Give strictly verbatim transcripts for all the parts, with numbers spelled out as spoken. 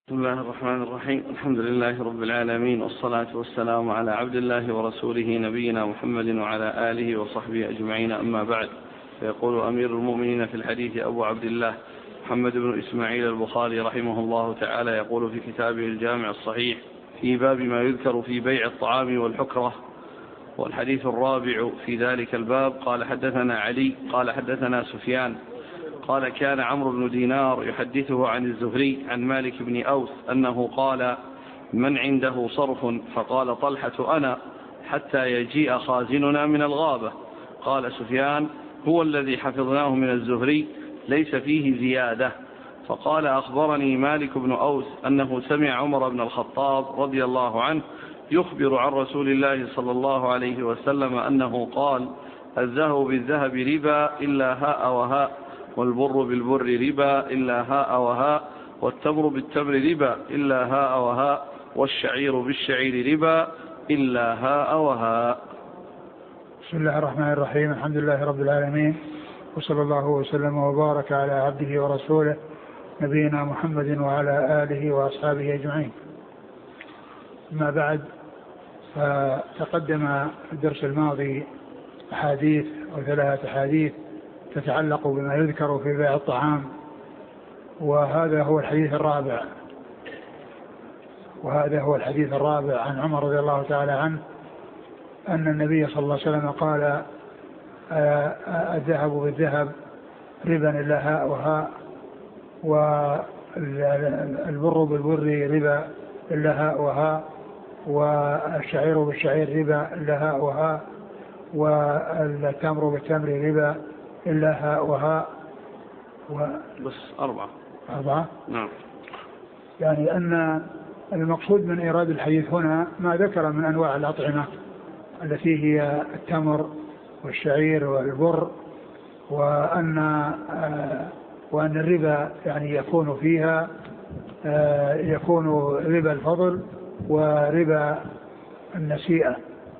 بسم الله الرحمن الرحيم. الحمد لله رب العالمين، والصلاة والسلام على عبد الله ورسوله نبينا محمد وعلى آله وصحبه أجمعين، أما بعد. فيقول أمير المؤمنين في الحديث أبو عبد الله محمد بن إسماعيل البخاري رحمه الله تعالى، يقول في كتابه الجامع الصحيح في باب ما يذكر في بيع الطعام والحكرة، والحديث الرابع في ذلك الباب. قال حدثنا علي قال حدثنا سفيان قال كان عمرو بن دينار يحدثه عن الزهري عن مالك بن أوس أنه قال: من عنده صرف؟ فقال طلحة: أنا، حتى يجيء خازننا من الغابة. قال سفيان: هو الذي حفظناه من الزهري، ليس فيه زيادة. فقال: أخبرني مالك بن أوس أنه سمع عمر بن الخطاب رضي الله عنه يخبر عن رسول الله صلى الله عليه وسلم أنه قال: الذهب بالذهب ربا إلا هاء وهاء، والبر بالبر ربا إلا هاء وهاء، والتمر بالتمر ربا إلا هاء وهاء، والشعير بالشعير ربا إلا هاء وهاء. بسم الله الرحمن الرحيم. الحمد لله رب العالمين، وصلى الله وسلم وبارك على عبده ورسوله نبينا محمد وعلى آله وأصحابه أجمعين. ما بعد، فتقدم في الدرس الماضي أحاديث أو ثلاثة أحاديث تتعلق بما يذكر في بيع الطعام، وهذا هو الحديث الرابع وهذا هو الحديث الرابع عن عمر رضي الله تعالى عنه أن النبي صلى الله عليه وسلم قال: الذهب بالذهب ربا إلا هاء وهاء، والبر بالبر ربا إلا هاء وهاء، والشعير بالشعير ربا إلا هاء وهاء، والتمر بالتمر ربا إلا هاء وهاء. و... بس أربعة أربعة نعم. يعني أن المقصود من إيراد الحديث هنا ما ذكر من أنواع الأطعمة التي هي التمر والشعير والبر، وأن آه وأن الربا يعني يكون فيها آه يكون ربا الفضل وربا النسيئة،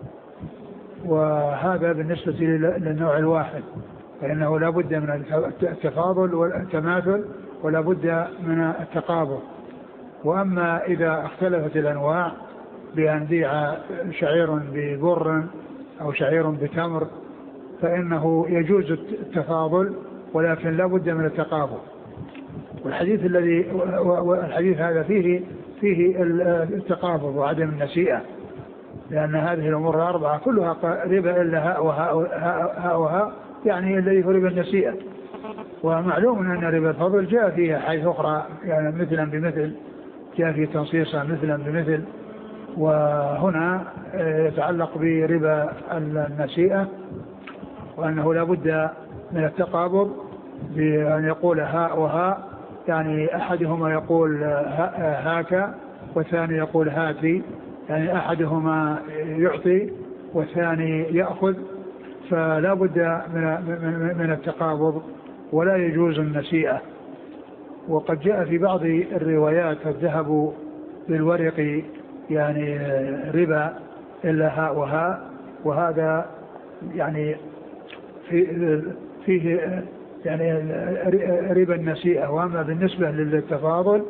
وهذا بالنسبة للنوع الواحد، فإنه لا بد من التفاضل والتماثل ولا بد من التقابل. وأما إذا اختلفت الأنواع بأن بيع شعير ببر أو شعير بتمر فإنه يجوز التفاضل، ولكن لا بد من التقابل. والحديث الذي والحديث هذا فيه فيه التقابل وعدم النسيئة، لأن هذه الأمور الأربعة كلها ربا إلا هاء وهاء وهاء، يعني الذي هو ربا النسيئة. ومعلوم أن ربا الفضل جاء فيها حيث أخرى، يعني مثلا بمثل، جاء في تنصيصا مثلا بمثل، وهنا يتعلق بربا النسيئة، وأنه لا بد من التقابض بأن يقول هاء وهاء، يعني أحدهما يقول هاك والثاني يقول هاتي، يعني أحدهما يعطي والثاني يأخذ، فلا بد من من التقابض ولا يجوز النسيئة. وقد جاء في بعض الروايات الذهب بالورق يعني ربا إلا هاء وهاء، وهذا يعني في فيه يعني ربا النسيئة. وأما بالنسبة للتفاضل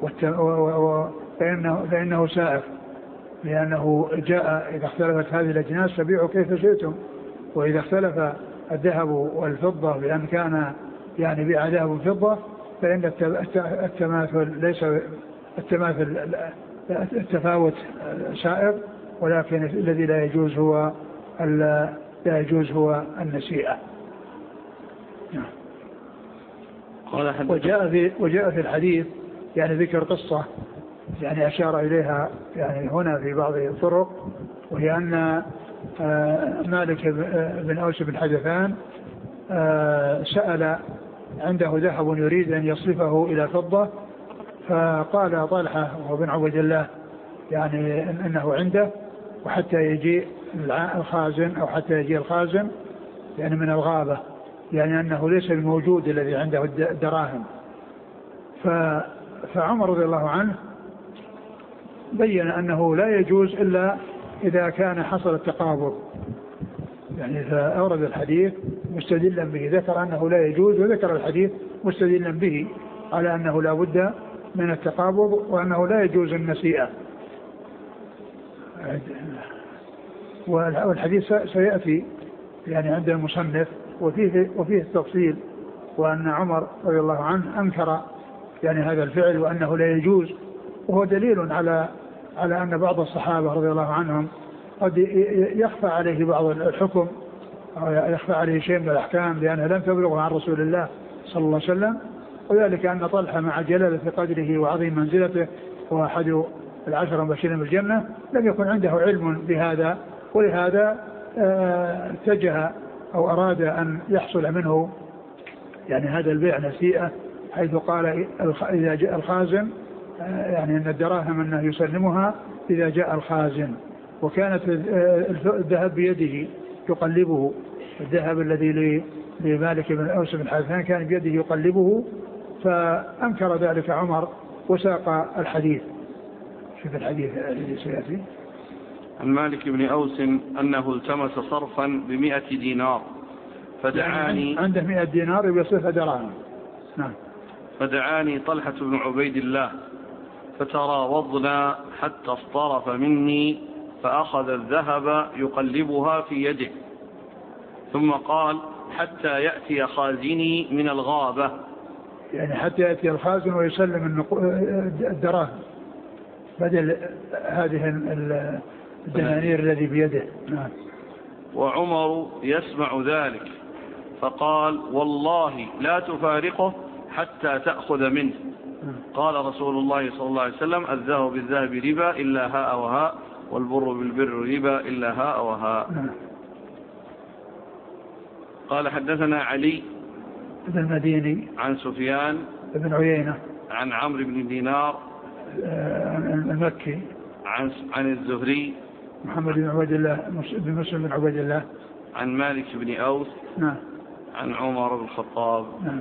فإنه, فإنه سائغ، لأنه جاء: إذا اختلفت هذه الأجناس فبيعوا كيف شئتم. وإذا اختلف الذهب والفضة بأن كان يعني بيع ذهب وفضة فإن التماثل ليس التماثل التفاوت سائر، ولكن الذي لا يجوز هو لا يجوز هو النسيئة. وجاء في وجاء في الحديث يعني ذكر قصة يعني أشار إليها يعني هنا في بعض الطرق، وهي أن مالك بن أوس بن حدثان سأل عنده ذهب يريد أن يصرفه إلى فضة، فقال طلحة وهو بن عبد الله يعني أنه عنده، وحتى يجي الخازن أو حتى يجي الخازن يعني من الغابة، يعني أنه ليس الموجود الذي عنده الدراهم. فعمر رضي الله عنه بين أنه لا يجوز إلا إذا كان حصل التقابض، يعني فأورد الحديث مستدلا به، ذكر أنه لا يجوز وذكر الحديث مستدلا به على أنه لا بد من التقابض وأنه لا يجوز النسيئة. والحديث سيأتي يعني عند المصنف وفيه, وفيه التفصيل، وأن عمر رضي الله عنه أنكر يعني هذا الفعل وأنه لا يجوز، وهو دليل على على أن بعض الصحابة رضي الله عنهم قد يخفى عليه بعض الحكم أو يخفى عليه شيء من الأحكام لأنها لم تبلغه عن رسول الله صلى الله عليه وسلم، وذلك أن طلحة مع جلالة قدره وعظيم منزلته هو أحد العشر المبشرين بالجنة لم يكن عنده علم بهذا، ولهذا اتجه أو أراد أن يحصل منه يعني هذا البيع نسيئة، حيث قال إذا جاء الخازن يعني أن الدراهم أنه يسلمها إذا جاء الخازن. وكانت الذهب بيده يقلبه، الذهب الذي لمالك بن أوس بن حارثة كان بيده يقلبه، فأنكر ذلك عمر وساق الحديث. شوف الحديث الذي سيأتي عن مالك بن أوس أنه التمس صرفا بمئة دينار فدعاني يعني عنده مئة دينار يصرف دراهم. نعم. فدعاني طلحة بن عبيد الله فتراوضنا حتى اصطرف مني فأخذ الذهب يقلبها في يده ثم قال حتى يأتي خازني من الغابة، يعني حتى يأتي الخازن ويسلم الدراهم بدل هذه الدنانير الذي بيده. نعم. وعمر يسمع ذلك فقال والله لا تفارقه حتى تأخذ منه. قال رسول الله صلى الله عليه وسلم الذهب بالذهب ربا إلا هاء وهاء والبر بالبر ربا إلا هاء وهاء. قال حدثنا علي بن المديني عن سفيان بن عيينة عن عمرو بن دينار المكي عن عن الزهري محمد بن عبيد الله بن مسلم بن عبيد الله عن مالك بن أوس نعم عن عمر بن الخطاب. نعم.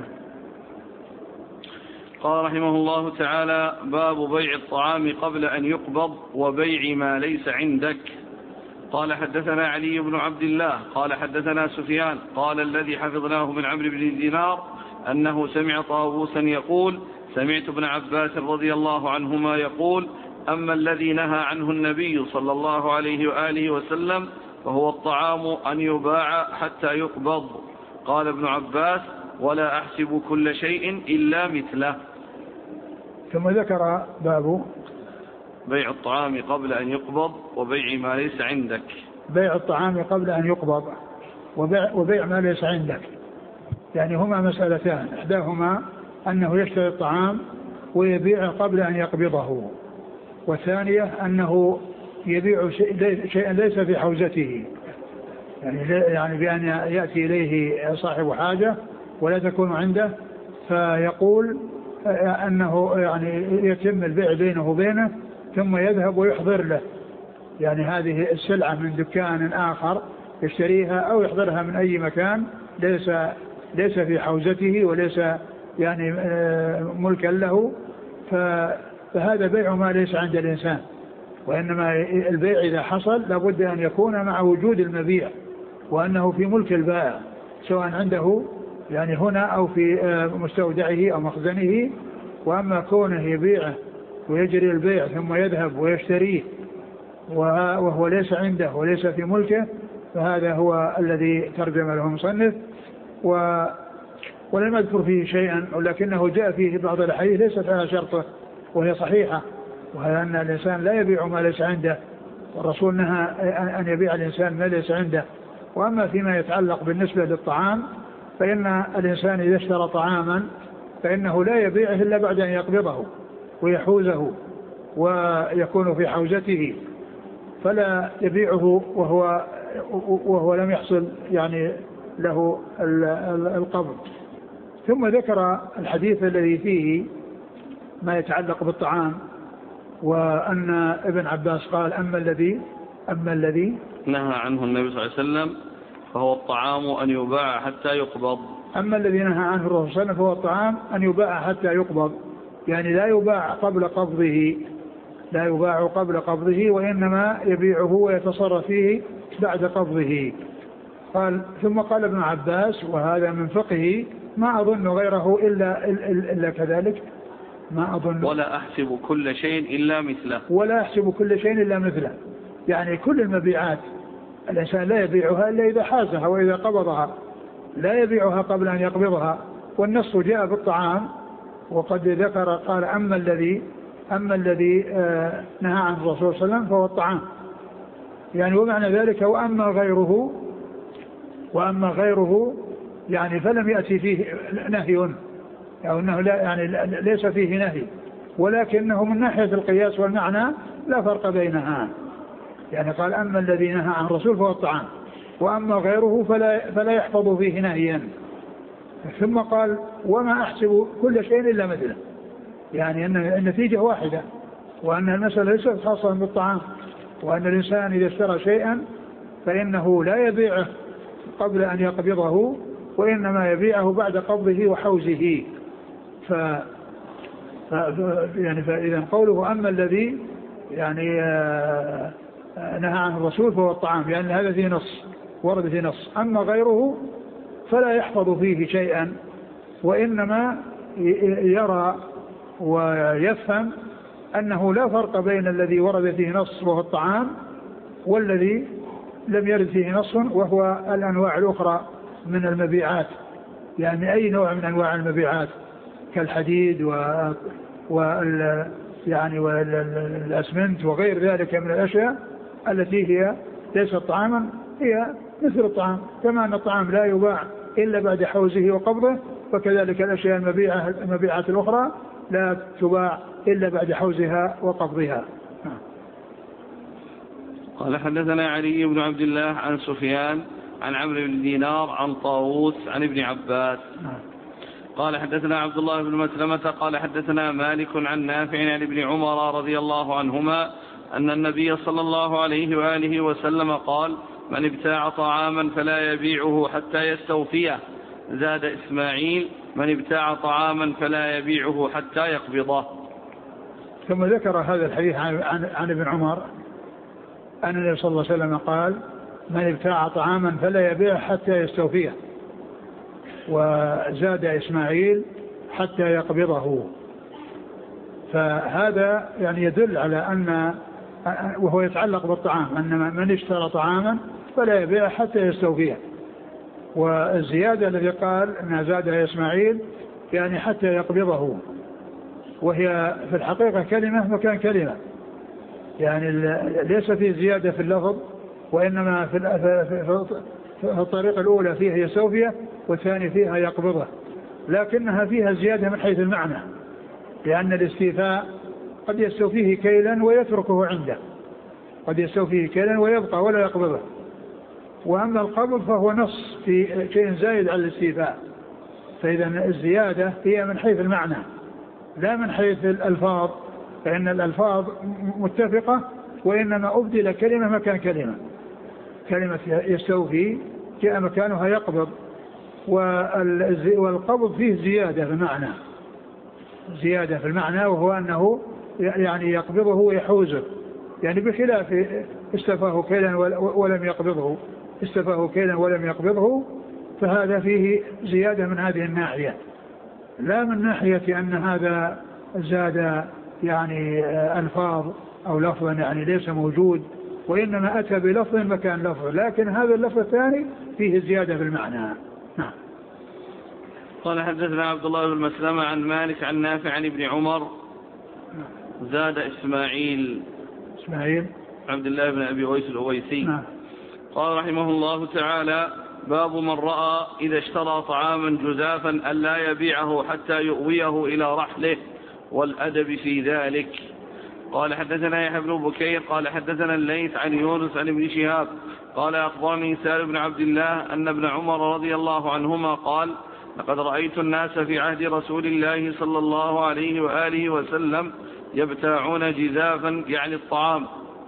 قال رحمه الله تعالى باب بيع الطعام قبل أن يقبض وبيع ما ليس عندك. قال حدثنا علي بن عبد الله قال حدثنا سفيان قال الذي حفظناه من عمرو بن دينار أنه سمع طاووسا يقول سمعت ابن عباس رضي الله عنهما يقول أما الذي نهى عنه النبي صلى الله عليه وآله وسلم فهو الطعام أن يباع حتى يقبض. قال ابن عباس ولا أحسب كل شيء إلا مثله. ثم ذكر باب بيع الطعام قبل أن يقبض وبيع ما ليس عندك. بيع الطعام قبل أن يقبض وبيع, وبيع ما ليس عندك، يعني هما مسألتان، إحداهما أنه يشتري الطعام ويبيعه قبل أن يقبضه، والثانية أنه يبيع شيئا ليس في حوزته، يعني يعني بأن يأتي إليه صاحب حاجة ولا تكون عنده فيقول أنه يعني يتم البيع بينه وبينه ثم يذهب ويحضر له يعني هذه السلعة من دكان آخر يشتريها أو يحضرها من أي مكان ليس ليس في حوزته وليس يعني ملكا له، فهذا بيع ما ليس عند الإنسان. وإنما البيع إذا حصل لابد أن يكون مع وجود المبيع وأنه في ملك البائع سواء عنده يعني هنا أو في مستودعه أو مخزنه. وأما كونه يبيعه ويجري البيع ثم يذهب ويشتريه وهو ليس عنده وليس في ملكه فهذا هو الذي ترجم له المصنف و ولم يذكر فيه شيئا، ولكنه جاء فيه بعض الأحاديث ليست على شرطه وهي صحيحة، وهي أن الإنسان لا يبيع ما ليس عنده، والرسول نهى أن يبيع الإنسان ما ليس عنده. وأما فيما يتعلق بالنسبة للطعام فإن الإنسان إذا اشترى طعاما فإنه لا يبيعه إلا بعد أن يقبضه ويحوزه ويكون في حوزته، فلا يبيعه وهو وهو لم يحصل يعني له القبض. ثم ذكر الحديث الذي فيه ما يتعلق بالطعام، وأن ابن عباس قال أما الذي أما الذي نهى عنه النبي صلى الله عليه وسلم فهو الطعام أن يباع حتى يقبض. أما الذي نهى عنه الرسول صلى الله عليه وسلم فهو الطعام أن يباع حتى يقبض، يعني لا يباع قبل قبضه لا يباع قبل قبضه وإنما يبيعه ويتصرف فيه بعد قبضه. قال ثم قال ابن عباس وهذا من فقهه ما أظن غيره إلا, إلا, إلا كذلك ما أظن ولا أحسب كل شيء إلا مثله ولا أحسب كل شيء إلا مثله. يعني كل المبيعات الإنسان لا يبيعها إلا إذا حازها وإذا قبضها، لا يبيعها قبل أن يقبضها. والنص جاء بالطعام، وقد ذكر قال أما الذي أما الذي آه نهى عنه الرسول صلى الله عليه وسلم فهو الطعام. يعني ومعنى ذلك وأما غيره وأما غيره يعني فلم يأتي فيه نهي، أو أنه لا يعني ليس فيه نهي، ولكنه من ناحية القياس والمعنى لا فرق بينها. يعني قال أما الذي نهى عن الرسول فهو الطعام، وأما غيره فلا, فلا يحفظ فيه نهيا. ثم قال وما أحسب كل شيء إلا مثله، يعني أن النتيجة واحدة، وأن المسألة ليست خاصة بالطعام، وأن الإنسان إذا اشترى شيئا فإنه لا يبيعه قبل أن يقبضه، وإنما يبيعه بعد قبضه وحوزه. ف... ف... يعني فإذا قوله أما الذي يعني نهى عنه الرسول فهو الطعام، يعني هذا فيه نص، ورد فيه نص. أما غيره فلا يحفظ فيه شيئا، وإنما يرى ويفهم أنه لا فرق بين الذي ورد فيه نص وهو الطعام والذي لم يرد فيه نص وهو الأنواع الأخرى من المبيعات. يعني أي نوع من أنواع المبيعات كالحديد و... وال... يعني والأسمنت وغير ذلك من الأشياء التي هي ليست طعاما هي مثل الطعام، كما أن الطعام لا يباع إلا بعد حوزه وقبضه، فكذلك الأشياء المبيعة المبيعات الأخرى لا تباع إلا بعد حوزها وقبضها. قال حدثنا علي بن عبد الله عن سفيان عن عمرو بن دينار عن طاووس عن ابن عباس قال حدثنا عبد الله بن مسلمة قال حدثنا مالك عن نافع عن ابن عمر رضي الله عنهما أن النبي صلى الله عليه وآله وسلم قال من ابتاع طعاما فلا يبيعه حتى يستوفيه. زاد إسماعيل من ابتاع طعاما فلا يبيعه حتى يقبضه. ثم ذكر هذا الحديث عن, عن, عن ابن عمر أن النبي صلى الله عليه وسلم قال من ابتاع طعاما فلا يبيعه حتى يستوفيه، وزاد إسماعيل حتى يقبضه. فهذا يعني يدل على أن، وهو يتعلق بالطعام، أن من اشترى طعاما فلا يبيعه حتى يستوفيه. والزيادة الذي قال أن زادها إسماعيل يعني حتى يقبضه، وهي في الحقيقة كلمة مكان كلمة، يعني ليس فيه زيادة في اللفظ، وإنما في في الطريقة الأولى فيها يستوفيه والثاني فيها يقبضه، لكنها فيها زيادة من حيث المعنى، لأن الاستيفاء قد يستوفيه كيلا ويتركه عنده، قد يستوفيه كيلا ويبقى ولا يقبضه. وأما القبض فهو نص في شيء زائد على الاستيفاء. فإذا الزيادة هي من حيث المعنى لا من حيث الألفاظ، فإن الألفاظ متفقة، وإنما أبدل كلمة مكان كلمة. كلمة يستوفي جاء مكانها يقبض، والقبض فيه زيادة في المعنى، زيادة في المعنى، وهو أنه يعني يقبضه ويحوزه، يعني بخلاف استفاه كيلا ولم يقبضه، استفاه كيلا ولم يقبضه، فهذا فيه زيادة من هذه الناحية، لا من ناحية أن هذا زاد يعني ألفاظ أو لفظا يعني ليس موجود، وإنما أتى بلفظ مكان لفظ، لكن هذا اللفظ الثاني فيه زيادة في المعنى. نعم. قال حدثنا عبد الله بن مسلمة عن مالك عن نافع عن ابن عمر زاد إسماعيل إسماعيل عبد الله بن أبي أويس الأويسي. نعم. قال رحمه الله تعالى باب من رأى إذا اشترى طعاما جزافا ألا يبيعه حتى يؤويه إلى رحله والأدب في ذلك. قال حدثنا يحيى بن بكير قال حدثنا الليث عن يونس عن ابن شهاب قال أخبرني سالم بن عبد الله أن ابن عمر رضي الله عنهما قال لقد رأيت الناس في عهد رسول الله صلى الله عليه وآله وسلم يبتاعون جزافا يعني الطعام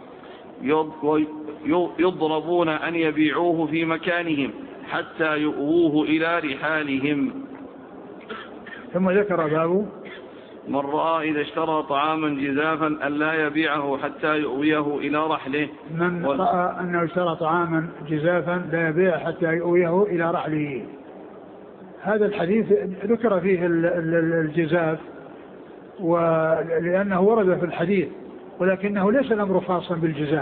يضربون أن يبيعوه في مكانهم حتى يؤووه إلى رحالهم. ثم ذكر باب من رأى إذا اشترى طعاما جزافا ألا يبيعه حتى يؤويه إلى رحله. من رأى أنه اشترى طعاما جزافا لا يبيع حتى يؤويه إلى رحله. هذا الحديث ذكر فيه الجزاف ولأنه ورد في الحديث، ولكنه ليس الأمر خاصا بالجزاف.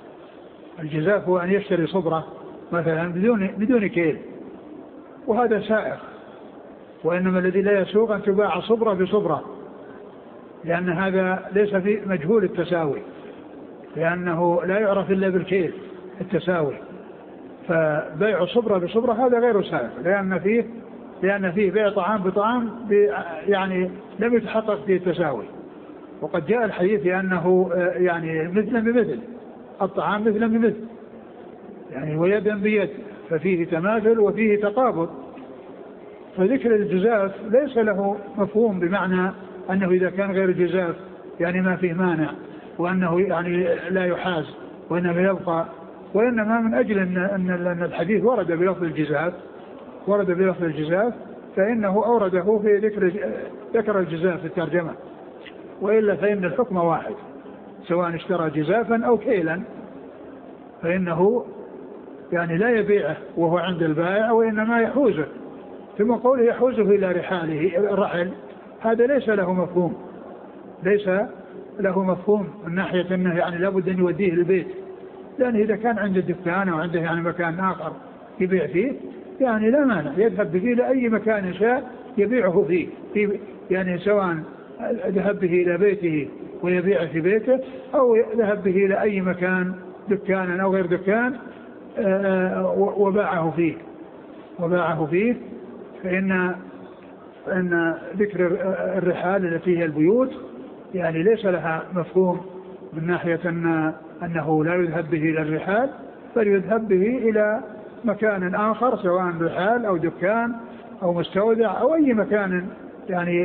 الجزاف هو أن يشتري صبرة مثلا بدون بدون كيل، وهذا سائغ. وإنما الذي لا يسوغ أن تباع صبرة بصبرة، لأن هذا ليس في مجهول التساوي، لأنه لا يعرف إلا بالكيل التساوي. فبيع صبرة بصبرة هذا غير سائغ، لأن فيه لأن فيه بيع طعام بطعام يعني لم يتحقق فيه التساوي. وقد جاء الحديث أنه يعني مثلا بمثل، الطعام مثلا بمثل، يعني ويدا بيد، ففيه تماثل وفيه تقابض. فذكر الجزاف ليس له مفهوم بمعنى أنه إذا كان غير جزاف يعني ما فيه مانع، وأنه يعني لا يحاز وإنه يبقى، وإنما من أجل أن, أن الحديث ورد بلفظ الجزاف ورد بلفظ الجزاف فإنه أورده في ذكر ذكر الجزاف في الترجمة، وإلا فإن الحكم واحد، سواء اشترى جزافا أو كيلا فإنه يعني لا يبيعه وهو عند البائع، وإنما يحوزه. ثم قوله يحوزه إلى رحاله الرحل، هذا ليس له مفهوم ليس له مفهوم من ناحية أنه يعني لابد أن يوديه البيت، لأن إذا كان عنده دكان أو عنده يعني مكان آخر يبيع فيه يعني لا مانع، يذهب به لأي مكان شاء يبيعه فيه، في يعني سواء ذهب به إلى بيته ويبيع في بيته، أو ذهب به إلى أي مكان دكان أو غير دكان وباعه فيه وباعه فيه فإن أن ذكر الرحال التي هي البيوت يعني ليس لها مفهوم من ناحية أن أنه لا يذهب به إلى الرحال، بل يذهب به إلى مكان آخر، سواء رحال أو دكان أو مستودع أو أي مكان يعني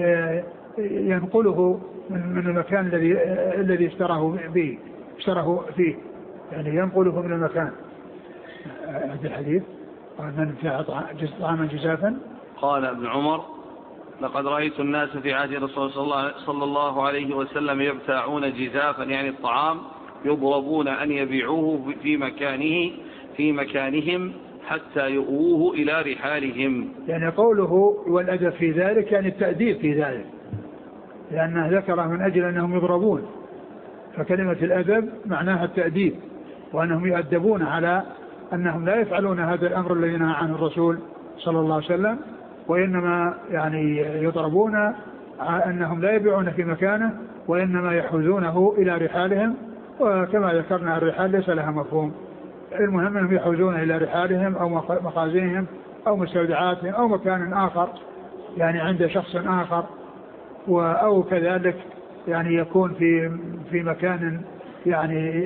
ينقله من المكان الذي الذي اشتراه به اشتراه فيه، يعني ينقله من المكان. هذا الحديث قال من ابتاع طعاما جزافا. قال ابن عمر لقد رأيت الناس في عهد الرسول صلى الله عليه وسلم يبتاعون جزافا يعني الطعام، يضربون أن يبيعوه في مكانه في مكانهم حتى يؤوه إلى رحالهم. يعني قوله والأدب في ذلك يعني التأديب في ذلك، لأنه ذكره من أجل أنهم يضربون، فكلمة الأدب معناها التأديب، وأنهم يؤدبون على أنهم لا يفعلون هذا الأمر الذي نهى عنه الرسول صلى الله عليه وسلم، وإنما يعني يضربون أنهم لا يبيعون في مكانه، وإنما يحوزونه إلى رحالهم. وكما ذكرنا الرحال ليس لها مفهوم، المهم أنهم يحوزون إلى رحالهم أو مخازنهم أو مستودعاتهم أو مكان آخر يعني عند شخص آخر، أو كذلك يعني يكون في في مكان يعني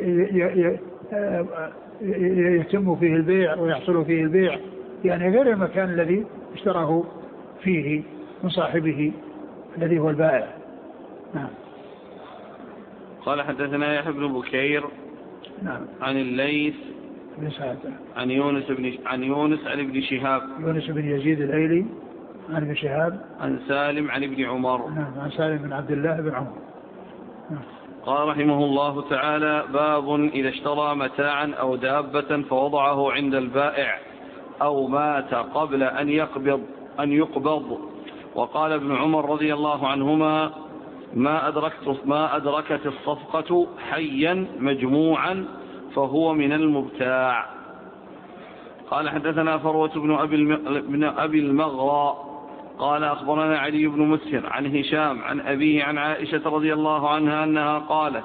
يتم فيه البيع ويحصل فيه البيع، يعني غير المكان الذي اشتراه فيه من صاحبه الذي هو البائع. نعم. قال حدثنا يحيى بن بكير نعم عن الليث بن سعد عن يونس بن عن يونس عن ابن شهاب يونس بن يزيد الايلي عن ابن شهاب عن سالم عن ابن عمر نعم عن سالم بن عبد الله بن عمر. نعم. قال رحمه الله تعالى باب إذا اشترى متاعا أو دابة فوضعه عند البائع أو مات قبل أن يقبض أن يقبض. وقال ابن عمر رضي الله عنهما ما أدركت ما أدركت الصفقة حيا مجموعا فهو من المبتاع. قال حدثنا فروة بن أبي بن أبي المغرى قال أخبرنا علي بن مسهر عن هشام عن أبيه عن عائشة رضي الله عنها أنها قالت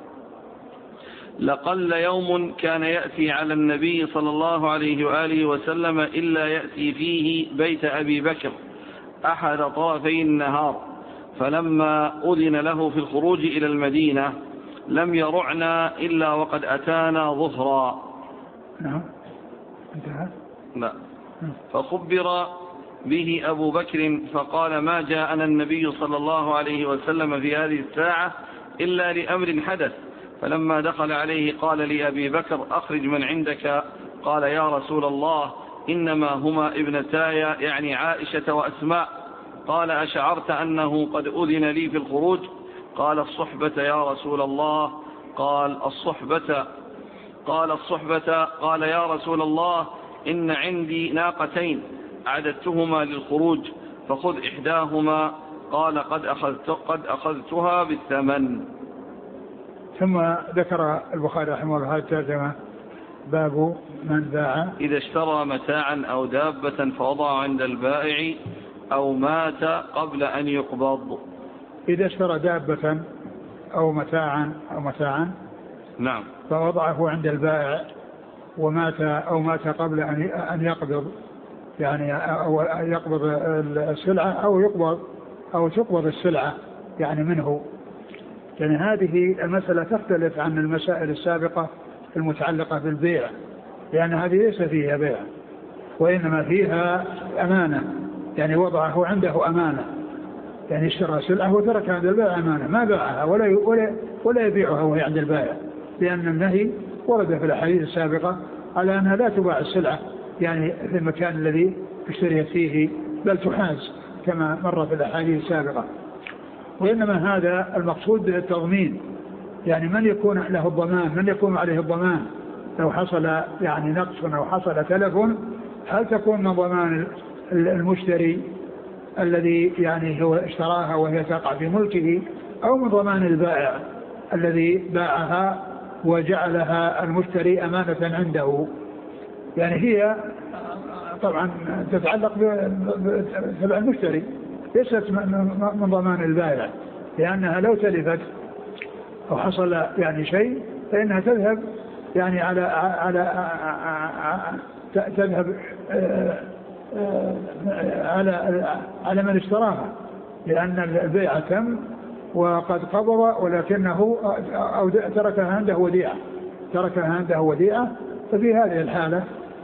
لقل يوم كان يأتي على النبي صلى الله عليه وآله وسلم إلا يأتي فيه بيت أبي بكر أحد طرفي النهار، فلما أذن له في الخروج إلى المدينة لم يرعنا إلا وقد أتانا ظهرا. نعم. لا. فخبر به أبو بكر فقال ما جاءنا النبي صلى الله عليه وسلم في هذه الساعة إلا لأمر حدث. فلما دخل عليه قال لأبي بكر أخرج من عندك. قال يا رسول الله إنما هما ابنتاي يعني عائشة وأسماء. قال أشعرت أنه قد أذن لي في الخروج؟ قال الصحبة يا رسول الله. قال الصحبة قال الصحبة قال يا رسول الله إن عندي ناقتين أعددتهما للخروج فخذ إحداهما قال قد, أخذت قد أخذتها بالثمن. ثم ذكر البخاري رحمه الله هذه الترجمة: باب من باع إذا اشترى متاعا أو دابة فوضع عند البائع أو مات قبل أن يقبض. إذا اشترى دابة أو متاعا أو متاعا نعم فوضعه عند البائع ومات أو مات قبل أن يقبض، يعني أو يقبض السلعة أو يقبض أو تقبض السلعة يعني منه. يعني هذه المسألة تختلف عن المسائل السابقة المتعلقة بالبيع، لأن هذه ليس فيها بيع وإنما فيها أمانة، يعني وضعه عنده أمانة، يعني اشترى سلعة وتركها عند البائع أمانة، ما باعها ولا ولا ولا يبيعها وهي عند البائع، لأن النهي ورد في الأحاديث السابقة على أنها لا تباع السلعة يعني في المكان الذي اشتريت فيه، بل تحاز كما مر في الأحاديث السابقة. وإنما هذا المقصود بالتضمين، يعني من يكون له الضمان، من يكون عليه الضمان لو حصل يعني نقص أو حصل تلف، هل تكون من ضمان المشتري الذي يعني هو اشتراها وهي تقع في ملكه، أو من ضمان البائع الذي باعها وجعلها المشتري أمانة عنده؟ يعني هي طبعا تتعلق بتبع المشتري، ليست من ضمان البائع، لأنها لو تلفت أو حصل يعني شيء فإنها تذهب يعني على على تذهب على على من اشتراها، لأن البيع تم وقد قبض ولكنه أو تركها عنده وديعة تركها عنده وديعة ففي هذه الحالة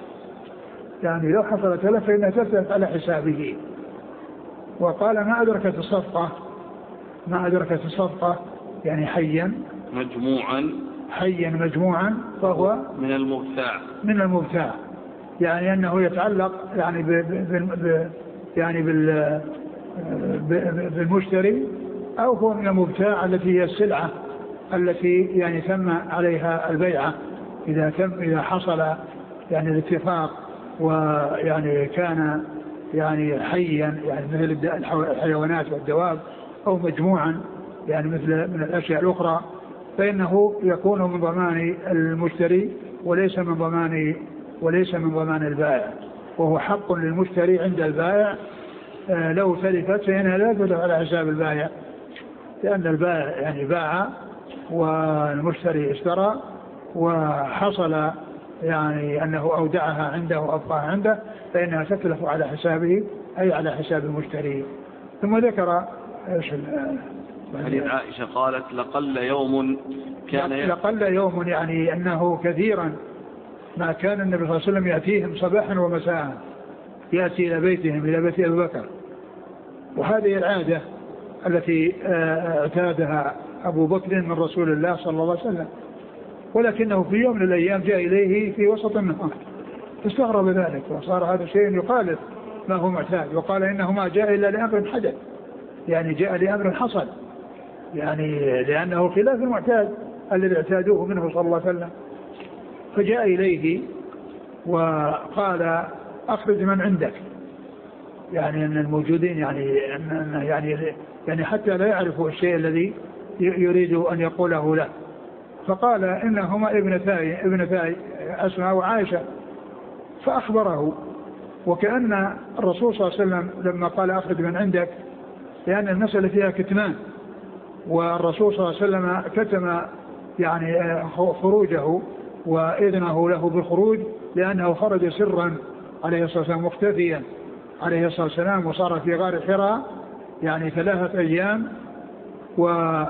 يعني لو حصل تلف فإنها تثبت على حسابه. وقال ما أدركت الصفقة ما أدركت الصفقة يعني حيا مجموعا حيا مجموعا فهو من المبتاع من المبتاع، يعني أنه يتعلق يعني ب ب يعني بال بالمشتري، أو هو من المبتاع التي هي السلعة التي يعني تم عليها البيعة إذا تم إذا حصل يعني الاتفاق ويعني كان يعني حيا يعني مثل الحيوانات والدواب، أو مجموعا يعني مثل من الأشياء الأخرى، فإنه يكون من ضمان المشتري وليس من ضمان وليس من ضمان البائع، وهو حق للمشتري عند البائع. آه لو تلفت فإنها لا تدفع على حساب البائع، لأن البائع يعني باع والمشتري اشترى وحصل يعني أنه أودعها عنده وأبقاها عنده، فإنها تتلف على حسابه أي على حساب المشتري. ثم ذكر حديث عائشة قالت لقل يوم كان لقل يوم يعني أنه كثيرا ما كان النبي صلى الله عليه وسلم يأتيهم صباحا ومساء، يأتي إلى بيتهم إلى بيت أبي بكر، وهذه العادة التي اعتادها أبو بكر من رسول الله صلى الله عليه وسلم، ولكنه في يوم من الأيام جاء إليه في وسط النهار فاستغرب ذلك، وصار هذا شيء يخالف ما هو معتاد، وقال إنه ما جاء إلا لأمر حدث، يعني جاء لأمر حصل، يعني لأنه خلاف المعتاد الذي اعتادوه منه صلى الله عليه وسلم. فجاء إليه وقال أخرج من عندك، يعني أن الموجودين يعني يعني يعني حتى لا يعرفوا الشيء الذي يريد أن يقوله له. فقال إنهما ابنتاي ابنتاي أسماء وعائشة، فأخبره، وكأن الرسول صلى الله عليه وسلم لما قال أخرج من عندك لأن المسألة فيها كتمان، والرسول صلى الله عليه وسلم كتم يعني خروجه وإذنه له بالخروج، لأنه خرج سرا عليه الصلاة والسلام مختفيا عليه الصلاة والسلام، وصار في غار حراء يعني ثلاثة أيام و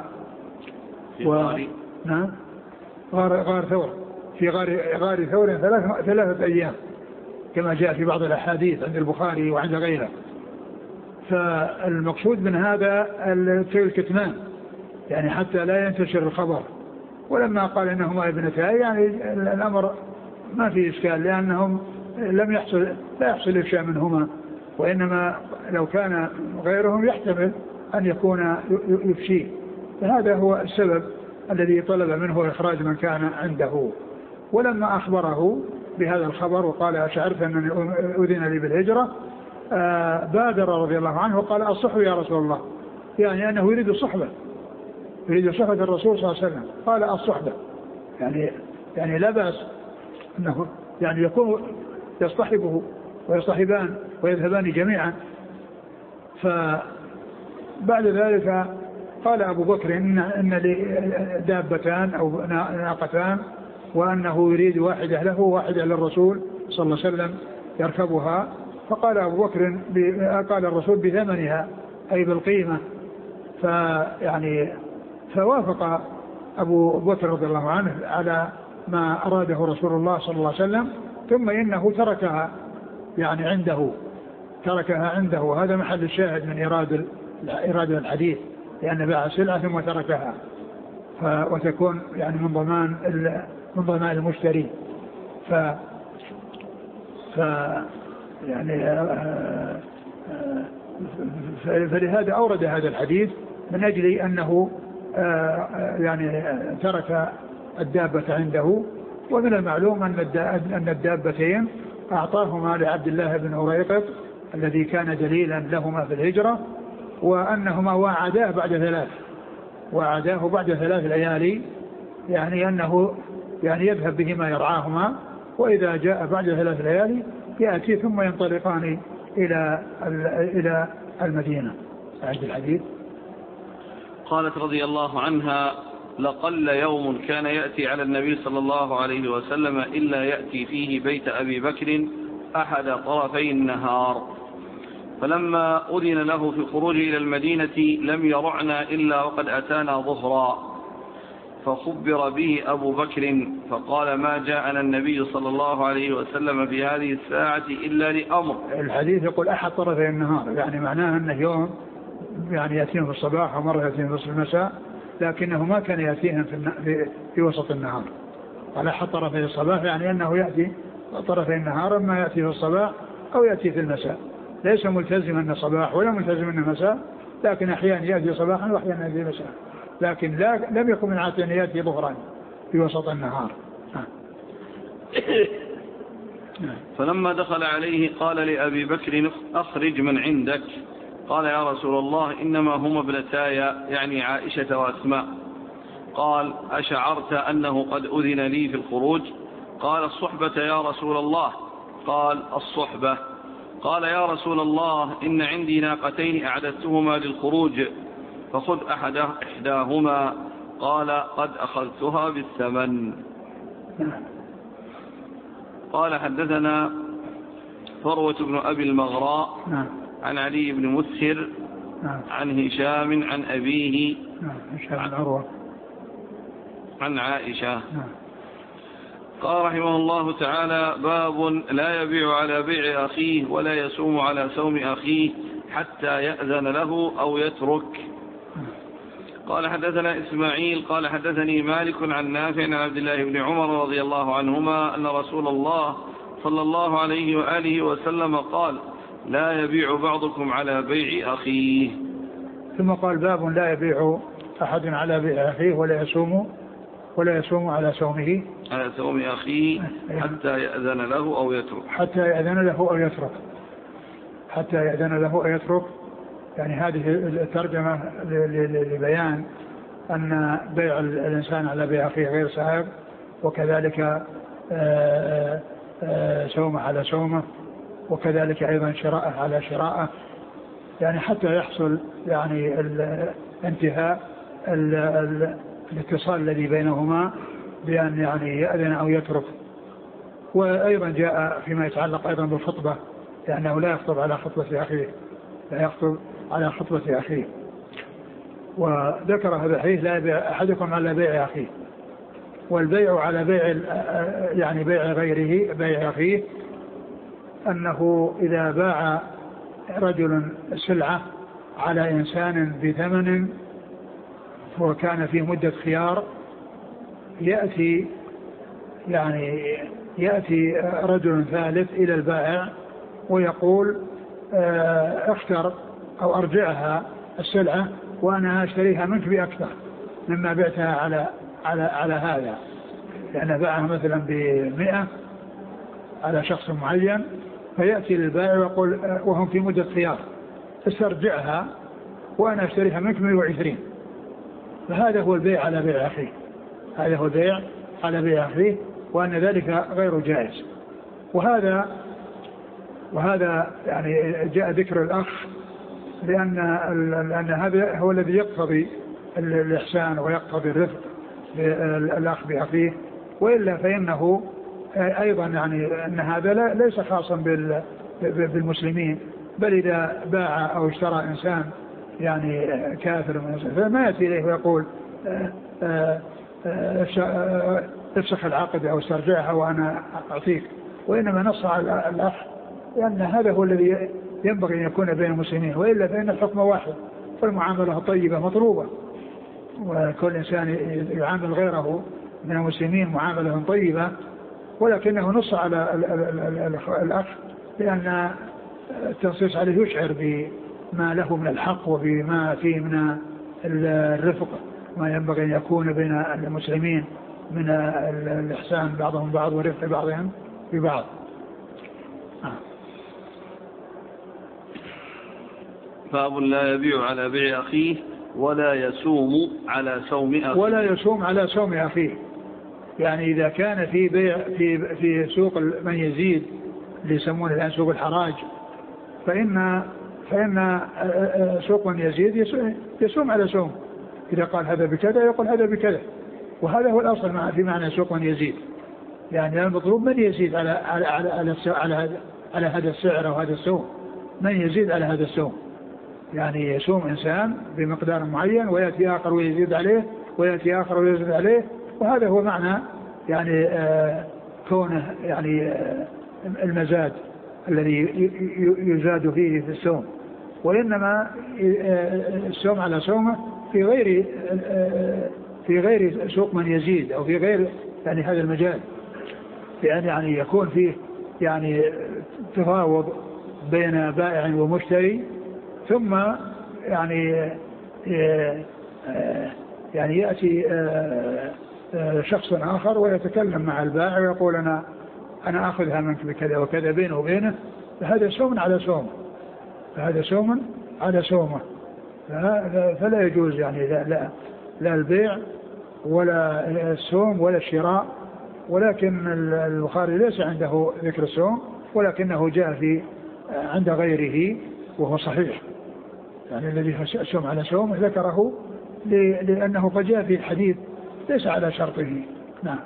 و نعم غار غار ثور في غار غار ثور ثلاثة ثلاثة أيام كما جاء في بعض الأحاديث عند البخاري وعند غيره. فالمقصود من هذا الكتمان يعني حتى لا ينتشر الخبر. ولما قال إنهما ابنتاي يعني الأمر ما في إشكال، لأنهم لم يحصل لا يحصل إفشاء منهما، وإنما لو كان غيرهم يحتمل أن يكون يفشيه، فهذا هو السبب الذي طلب منه إخراج من كان عنده. ولما أخبره بهذا الخبر وقال أشعرت أنني أذن لي بالهجرة، آه بادر رضي الله عنه وقال أصحوا يا رسول الله، يعني أنه يريد الصحبة، يريد صحبة الرسول صلى الله عليه وسلم، قال الصحبة، يعني يعني لا بأس أنه يعني يكون يصطحبه ويصطحبان ويذهبان جميعا. فبعد ذلك قال أبو بكر إن, إن لي دابتان أو ناقتان، وأنه يريد واحدة له وواحدة للرسول صلى الله عليه وسلم يركبها. فقال أبو بكر قال الرسول بثمنها أي بالقيمة. فيعني فوافق أبو بكر رضي الله عنه على ما أراده رسول الله صلى الله عليه وسلم، ثم إنه تركها يعني عنده، تركها عنده، وهذا محل الشاهد من إرادة إرادة الحديث، لأن باع سلعة ثم تركها، وتكون يعني من ضمان من ضمان المشتري. ف ف يعني فلهذا أورد هذا الحديث من أجل أنه يعني ترك الدابة عنده. ومن المعلوم أن الدابتين أعطاهما لعبد الله بن أريقط الذي كان دليلا لهما في الهجرة، وأنهما وعداه بعد ثلاث وعداه بعد ثلاث ليالي، يعني أنه يعني يذهب بهما يرعاهما، وإذا جاء بعد ثلاث ليالي يأتي ثم ينطلقان إلى إلى المدينة. أعد الحديث. قالت رضي الله عنها: لقل يوم كان يأتي على النبي صلى الله عليه وسلم إلا يأتي فيه بيت أبي بكر أحد طرفي النهار، فلما أذن له في الخروج إلى المدينة لم يرعنا إلا وقد أتانا ظهرا، فخبر به أبو بكر فقال: ما جاءنا النبي صلى الله عليه وسلم في هذه الساعة إلا لأمر. الحديث يقول أحد طرفي النهار، يعني معناه أنه يوم يعني يأتيهم في الصباح ومرة يأتيهم في المساء، لكنه ما كان يأتيهم في, في, في وسط النهار. على أحد طرفي الصباح يعني أنه يأتي طرفي النهار، ما يأتي في الصباح أو يأتي في المساء، ليس ملتزما أن صباح ولا ملتزم أن مساء، لكن أحيانا يأتي صباحا وأحيانا يأتي مساء، لكن لا لم يكن من عادة أن يأتي ظهرا في وسط النهار. فلما دخل عليه قال لأبي بكر: أخرج من عندك. قال: يا رسول الله إنما هما ابنتاي، يعني عائشة وأسماء. قال: أشعرت أنه قد أذن لي في الخروج؟ قال: الصحبة يا رسول الله. قال: الصحبة. قال: يا رسول الله إن عندي ناقتين أعددتهما للخروج، فخذ أحد إحداهما. قال: قد أخذتها بالثمن. قال: حدثنا فروة بن أبي المغراء عن علي بن مسهر عن هشام عن أبيه عن عروة عن عائشة. قال رحمه الله تعالى: باب لا يبيع على بيع أخيه ولا يسوم على سوم أخيه حتى يأذن له أو يترك. قال: حدثنا إسماعيل قال: حدثني مالك عن نافع عن عبد الله بن عمر رضي الله عنهما أن رسول الله صلى الله عليه وآله وسلم قال: لا يبيع بعضكم على بيع أخيه. ثم قال: باب لا يبيع أحد على بيع أخيه ولا يسوم ولا يسوم على سومه على سوم أخيه حتى يأذن له أو يترك. حتى يأذن له أو يترك حتى يأذن له أو يترك يعني هذه الترجمة لبيان أن بيع الإنسان على بيع أخيه غير سائغ، وكذلك سومه على سومه، وكذلك أيضا شراءه على شراءه، يعني حتى يحصل يعني انتهاء الاتصال الذي بينهما بأن يعني يأذن أو يترك. وأيضا جاء فيما يتعلق أيضا بالخطبة، لأنه لا يخطب على خطبة أخيه لا يخطب على خطبة أخيه. وذكر هذا الحديث: لا يبيع أحدكم على بيع أخيه. والبيع على بيع يعني بيع غيره بيع أخيه أنه إذا باع رجل سلعة على إنسان بثمن وكان في مدة خيار، يأتي يعني يأتي رجل ثالث إلى البائع ويقول: اختر أو أرجعها السلعة وأنا أشتريها منك بأكثر مما بعتها على على على هذا، لأن باعها مثلا بمئة على شخص معين، فيأتي للبائع ويقول وهم في مدة خيار: استرجعها وأنا أشتريها منك مئة وعشرين، فهذا هو البيع على بيع أخيه، هذا هو البيع على بيع أخيه، وأن ذلك غير جائز. وهذا وهذا يعني جاء ذكر الأخ لأن لأن هذا هو الذي يقتضي الإحسان ويقتضي الرفق الأخ بأخيه، وإلا فإنه أيضا يعني أن هذا ليس خاصا بالمسلمين، بل إذا باع أو اشترى إنسان يعني كافر فما يأتي إليه ويقول افسخ العقد أو استرجعها وأنا أعطيك، وإنما نص على الأخ لأن هذا هو الذي ينبغي أن يكون بين المسلمين، وإلا فإن الحكم واحد، فالمعاملة طيبة مطلوبة، وكل إنسان يعامل غيره من المسلمين معاملة طيبة، ولكنه نص على الأخ لأن التنصيص عليه يشعر بما له من الحق وبما فيه من الرفق، ما ينبغي أن يكون بين المسلمين من الإحسان بعضهم بعض ورفق بعضهم ببعض. باب لا يبيع على بيع أخيه ولا يسوم على سوم أخيه، ولا يسوم على سوم أخيه، يعني إذا كان في بيع في في سوق من يزيد اللي يسمونه الآن سوق الحراج، فإن فإن سوق من يزيد يسوم على سوم، إذا قال هذا بكذا يقول هذا بكذا، وهذا هو الأصل في معنى سوق من يزيد، يعني المطلوب من يزيد على على على على, على, على هذا السعر أو هذا السوم، من يزيد على هذا السوم، يعني يسوم إنسان بمقدار معين ويأتي آخر ويزيد عليه ويأتي آخر ويزيد عليه، وهذا هو معنى يعني آه كونه يعني آه المزاد الذي يزاد فيه في السوم. وإنما آه السوم على سومه في غير آه في غير سوق من يزيد أو في غير يعني هذا المجال، يعني يعني يكون فيه يعني تفاوض بين بائع ومشتري، ثم يعني يعني يأتي شخص آخر ويتكلم مع البائع ويقول أنا أنا أخذها منك بكذا وكذا بينه وبينه، فهذا سوم على سوم، فهذا سوم على سومه، فلا يجوز يعني لا, لا, لا البيع ولا السوم ولا الشراء. ولكن البخاري ليس عنده ذكر السوم، ولكنه جاء في عند غيره وهو صحيح، يعني الذي سوم على سوم ذكره لأنه قد جاء في الحديث ليس على شرطه. نعم.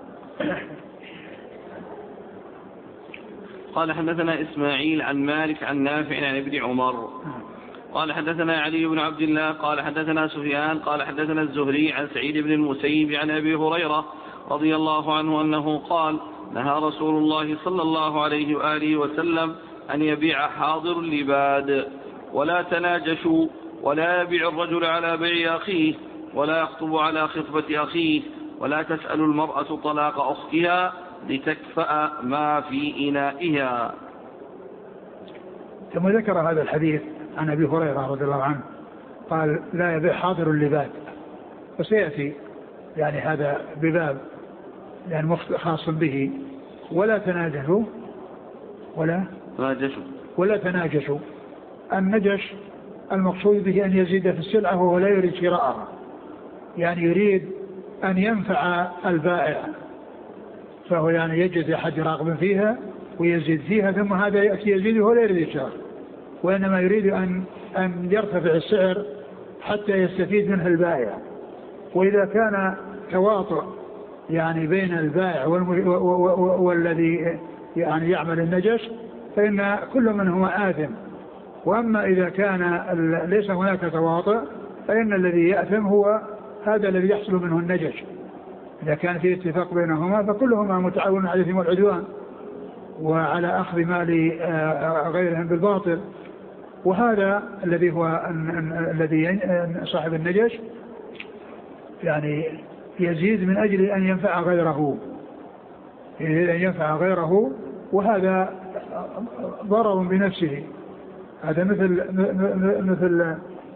قال حدثنا إسماعيل عن مالك عن نافع عن ابن عمر قال حدثنا علي بن عبد الله قال حدثنا سفيان قال حدثنا الزهري عن سعيد بن المسيب عن أبي هريرة رضي الله عنه أنه قال نهى رسول الله صلى الله عليه وآله وسلم أن يبيع حاضر لباد ولا تناجشوا ولا يبيع الرجل على بيع أخيه ولا يخطب على خطبة أخيه ولا تسأل المرأة طلاق أختها لتكفأ ما في إنائها. ثم ذكر هذا الحديث عن أبي هريرة رضي الله عنه قال لا يبيع حاضر اللباد، وسيأتي يعني هذا بباب يعني خاص به. ولا تناجشوا ولا تناجشوا ولا تناجشوا النجش المقصود به أن يزيد في السلعة وهو لا يريد شراءها، يعني يريد أن ينفع البائع، فهو يعني يجد أحد راغب فيها ويزيد فيها، ثم هذا يأتي يزيد وهو لا يريد الشراء، وإنما يريد أن أن يرتفع السعر حتى يستفيد منه البائع. وإذا كان تواطؤ يعني بين البائع والذي يعني يعمل النجش فإن كل منهما آثم. وأما إذا كان ليس هناك تواطؤ فإن الذي يأثم هو هذا الذي يحصل منه النجش. إذا كان في اتفاق بينهما فكلهما متعاون على الإثم والعدوان وعلى أخذ مال غيرهم بالباطل. وهذا الذي هو الذي صاحب النجش يعني يزيد من أجل أن ينفع غيره، يريد أن ينفع غيره، وهذا ضرر بنفسه. هذا مثل مثل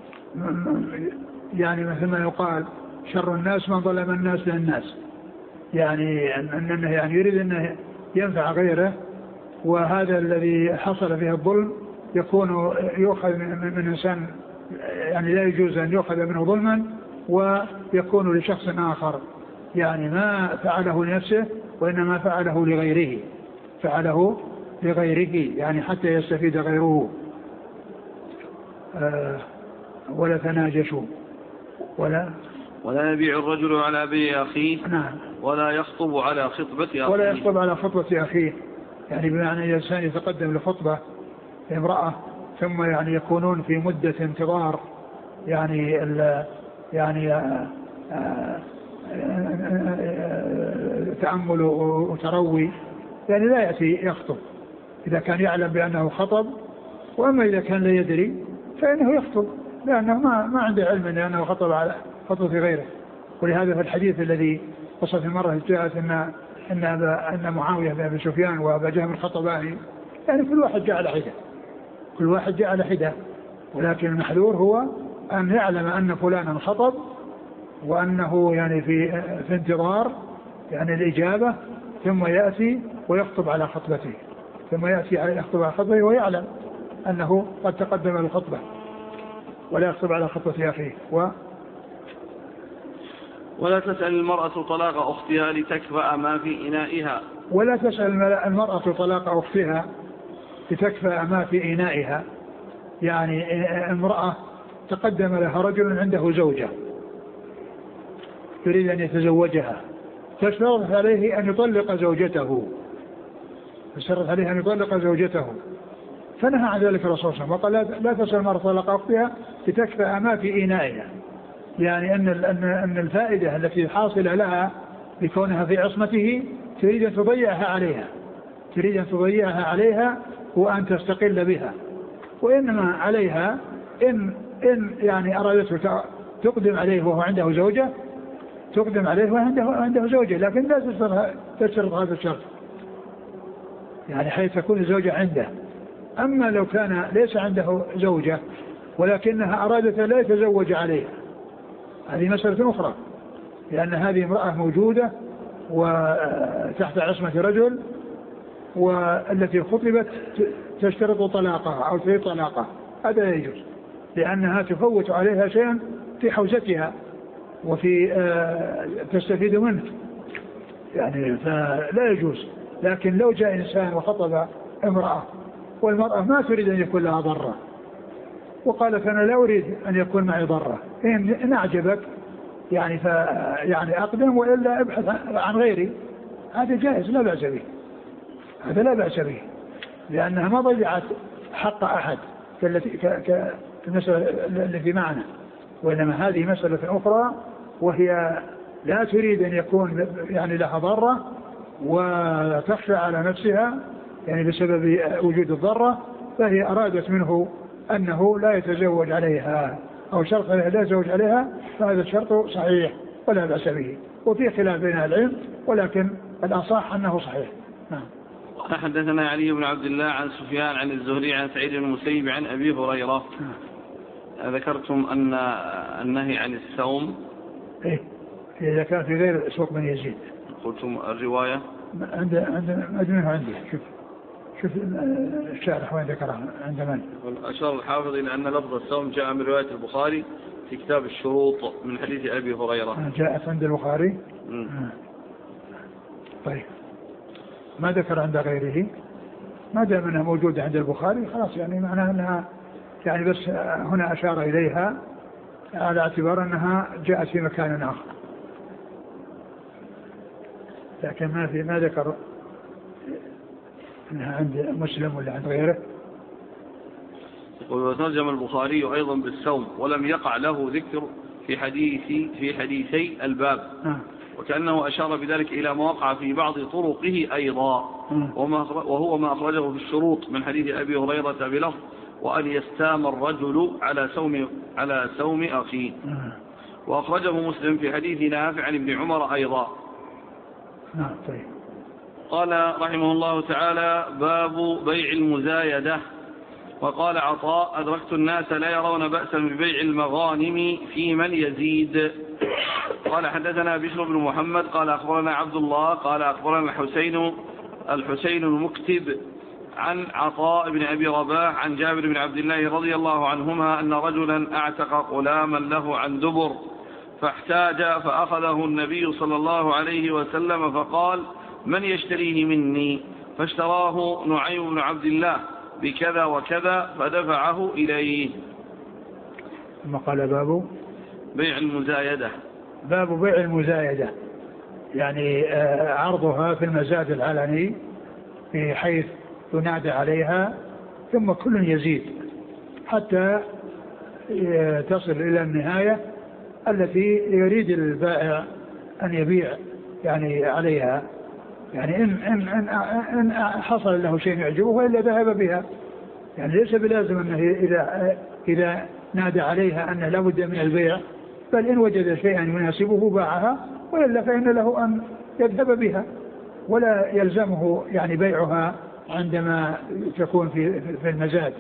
يعني مثل ما يقال شر الناس من ظلم الناس للناس، يعني أنه يعني يريد أنه ينفع غيره، وهذا الذي حصل فيه الظلم يكون يؤخذ من إنسان يعني لا يجوز أن يؤخذ منه ظلما ويكون لشخص آخر، يعني ما فعله لنفسه وإنما فعله لغيره، فعله لغيره يعني حتى يستفيد غيره. آه ولا تناجشوا ولا ولا يبيع الرجل على بيع أخيه. نعم. ولا يخطب على خطبة أخيه. ولا يخطب على خطبة أخيه، يعني بمعنى الإنسان يتقدم لخطبة امرأة ثم يعني يكونون في مدة انتظار يعني ال يعني آآ آآ تأمل وتروي، يعني لا يأتي يخطب إذا كان يعلم بأنه خطب، وأما إذا كان لا يدري فإنه يخطب لأنه ما ما عنده علم لأنه خطب على خطبة غيره. ولهذا في الحديث الذي وصل في مرة جاءت أن أن أن معاوية بن أبي سفيان وأبا جهم الخطباني، يعني كل واحد جاء على حدة، كل واحد جاء على حدة، ولكن المحذور هو أن يعلم أن فلانا خطب وأنه يعني في في انتظار يعني الإجابة، ثم يأتي ويخطب على خطبته، ثم يأتي يخطب على خطبته ويعلم أنه قد تقدم الخطبة، ولا يخطب على خطبة أخيه. و ولا تسأل المرأة طلاق أختها لتكفأ ما في إنائها. ولا تسأل المرأة طلاق أختها لتكفأ ما في إنائها، يعني امرأة تقدم لها رجل عنده زوجة يريد أن يتزوجها، فاشترط عليه أن يطلق زوجته، فاشترط عليه أن يطلق زوجته، فنهى عن ذلك الرسول صلى الله عليه وسلم وقال لا تسأل المرأة طلاق أختها لتكفأ ما في إنائها، يعني أن أن الفائدة التي حاصلة لها بكونها في عصمته تريد أن تضيعها عليها، تريد أن تضيعها عليها وأن تستقل بها، وإنما عليها إن إن يعني أرادته تقدم عليه وهو عنده زوجة، تقدم عليه وعنده عنده زوجة، لكن لا تشترط هذا الشرط، يعني حيث تكون الزوجة عنده. أما لو كان ليس عنده زوجة ولكنها أرادت لا يتزوج عليها، هذه مسألة أخرى، لأن هذه امرأة موجودة وتحت عصمة رجل، والتي خطبت تشترط طلاقها أو تريد طلاقها، هذا لا يجوز، لأنها تفوت عليها شيئا في حوزتها وفي آه تستفيد منه، يعني فلا يجوز. لكن لو جاء إنسان وخطب امرأة والمرأة ما تريد أن يكون لها ضرة وقالت أنا لا أريد أن يكون معي ضرة، إن أعجبك يعني ف يعني أقدم وإلا ابحث عن غيري، هذا جائز لا بأس به، هذا لا بأس به، لأنها ما ضيعت حق أحد كالمسألة التي معنا، وإنما هذه مسألة أخرى وهي لا تريد أن يكون يعني لها ضرة وتخشى على نفسها يعني بسبب وجود الضرة، فهي أرادت منه أنه لا يتزوج عليها أو شرط لا يتزوج عليها، فهذا الشرط صحيح ولا بأس به، وفي خلاف بين العلم ولكن الأصح أنه صحيح. نعم. حدثنا علي بن عبد الله عن سفيان عن الزهري عن سعيد بن المسيب عن أبي هريرة. نعم. ذكرتم أن النهي عن السوم إيه إذا كان في غير سوق بن يزيد. قلتم الرواية عند عند مجموعه عندي. شوف شوف الشارح وين ذكرها عند من؟ أشار الحافظ إلى أن لفظ السوم جاء من رواية البخاري في كتاب الشروط من حديث أبي هريرة. جاءت عند البخاري. طيب ما ذكر عند غيره، ما دام انها موجودة عند البخاري خلاص، يعني معناها انها يعني بس هنا أشار إليها على اعتبار أنها جاءت في مكان آخر، لكن ما في ما ذكر أنها عند مسلم ولا عند غيره. وترجم البخاري أيضا بالسوم ولم يقع له ذكر في حديث في حديثي الباب. آه. وكأنه أشار بذلك إلى ما وقع في بعض طرقه أيضا، وهو ما أخرجه في الشروط من حديث أبي هريرة بلفظ وأن يستام الرجل على سوم على سوم أخيه. وأخرجه مسلم في حديث نافع عن ابن عمر أيضا. قال رحمه الله تعالى: باب بيع المزايدة. وقال عطاء: أدركت الناس لا يرون بأسا ببيع المغانم في من يزيد. قال حدثنا بشر بن محمد قال أخبرنا عبد الله قال أخبرنا الحسين الحسين المكتب عن عطاء بن أبي رباح عن جابر بن عبد الله رضي الله عنهما أن رجلا أعتق غلاما له عن دبر فاحتاج فأخذه النبي صلى الله عليه وسلم فقال من يشتريه مني؟ فاشتراه نعيم بن عبد الله بكذا وكذا فدفعه إليه. ثم قال باب بيع المزايدة. باب بيع المزايدة، يعني عرضها في المزاد العلني بحيث ينادى عليها ثم كل يزيد حتى تصل إلى النهاية التي يريد البائع أن يبيع يعني عليها، يعني إن, إن, إن, إن حصل له شيء يعجبه وإلا ذهب بها، يعني ليس بلازم أنه إذا, إذا نادى عليها أنه لا بد من البيع، بل إن وجد شيئا يناسبه باعها وإلا فإن له أن يذهب بها ولا يلزمه يعني بيعها عندما تكون في, في المزاد.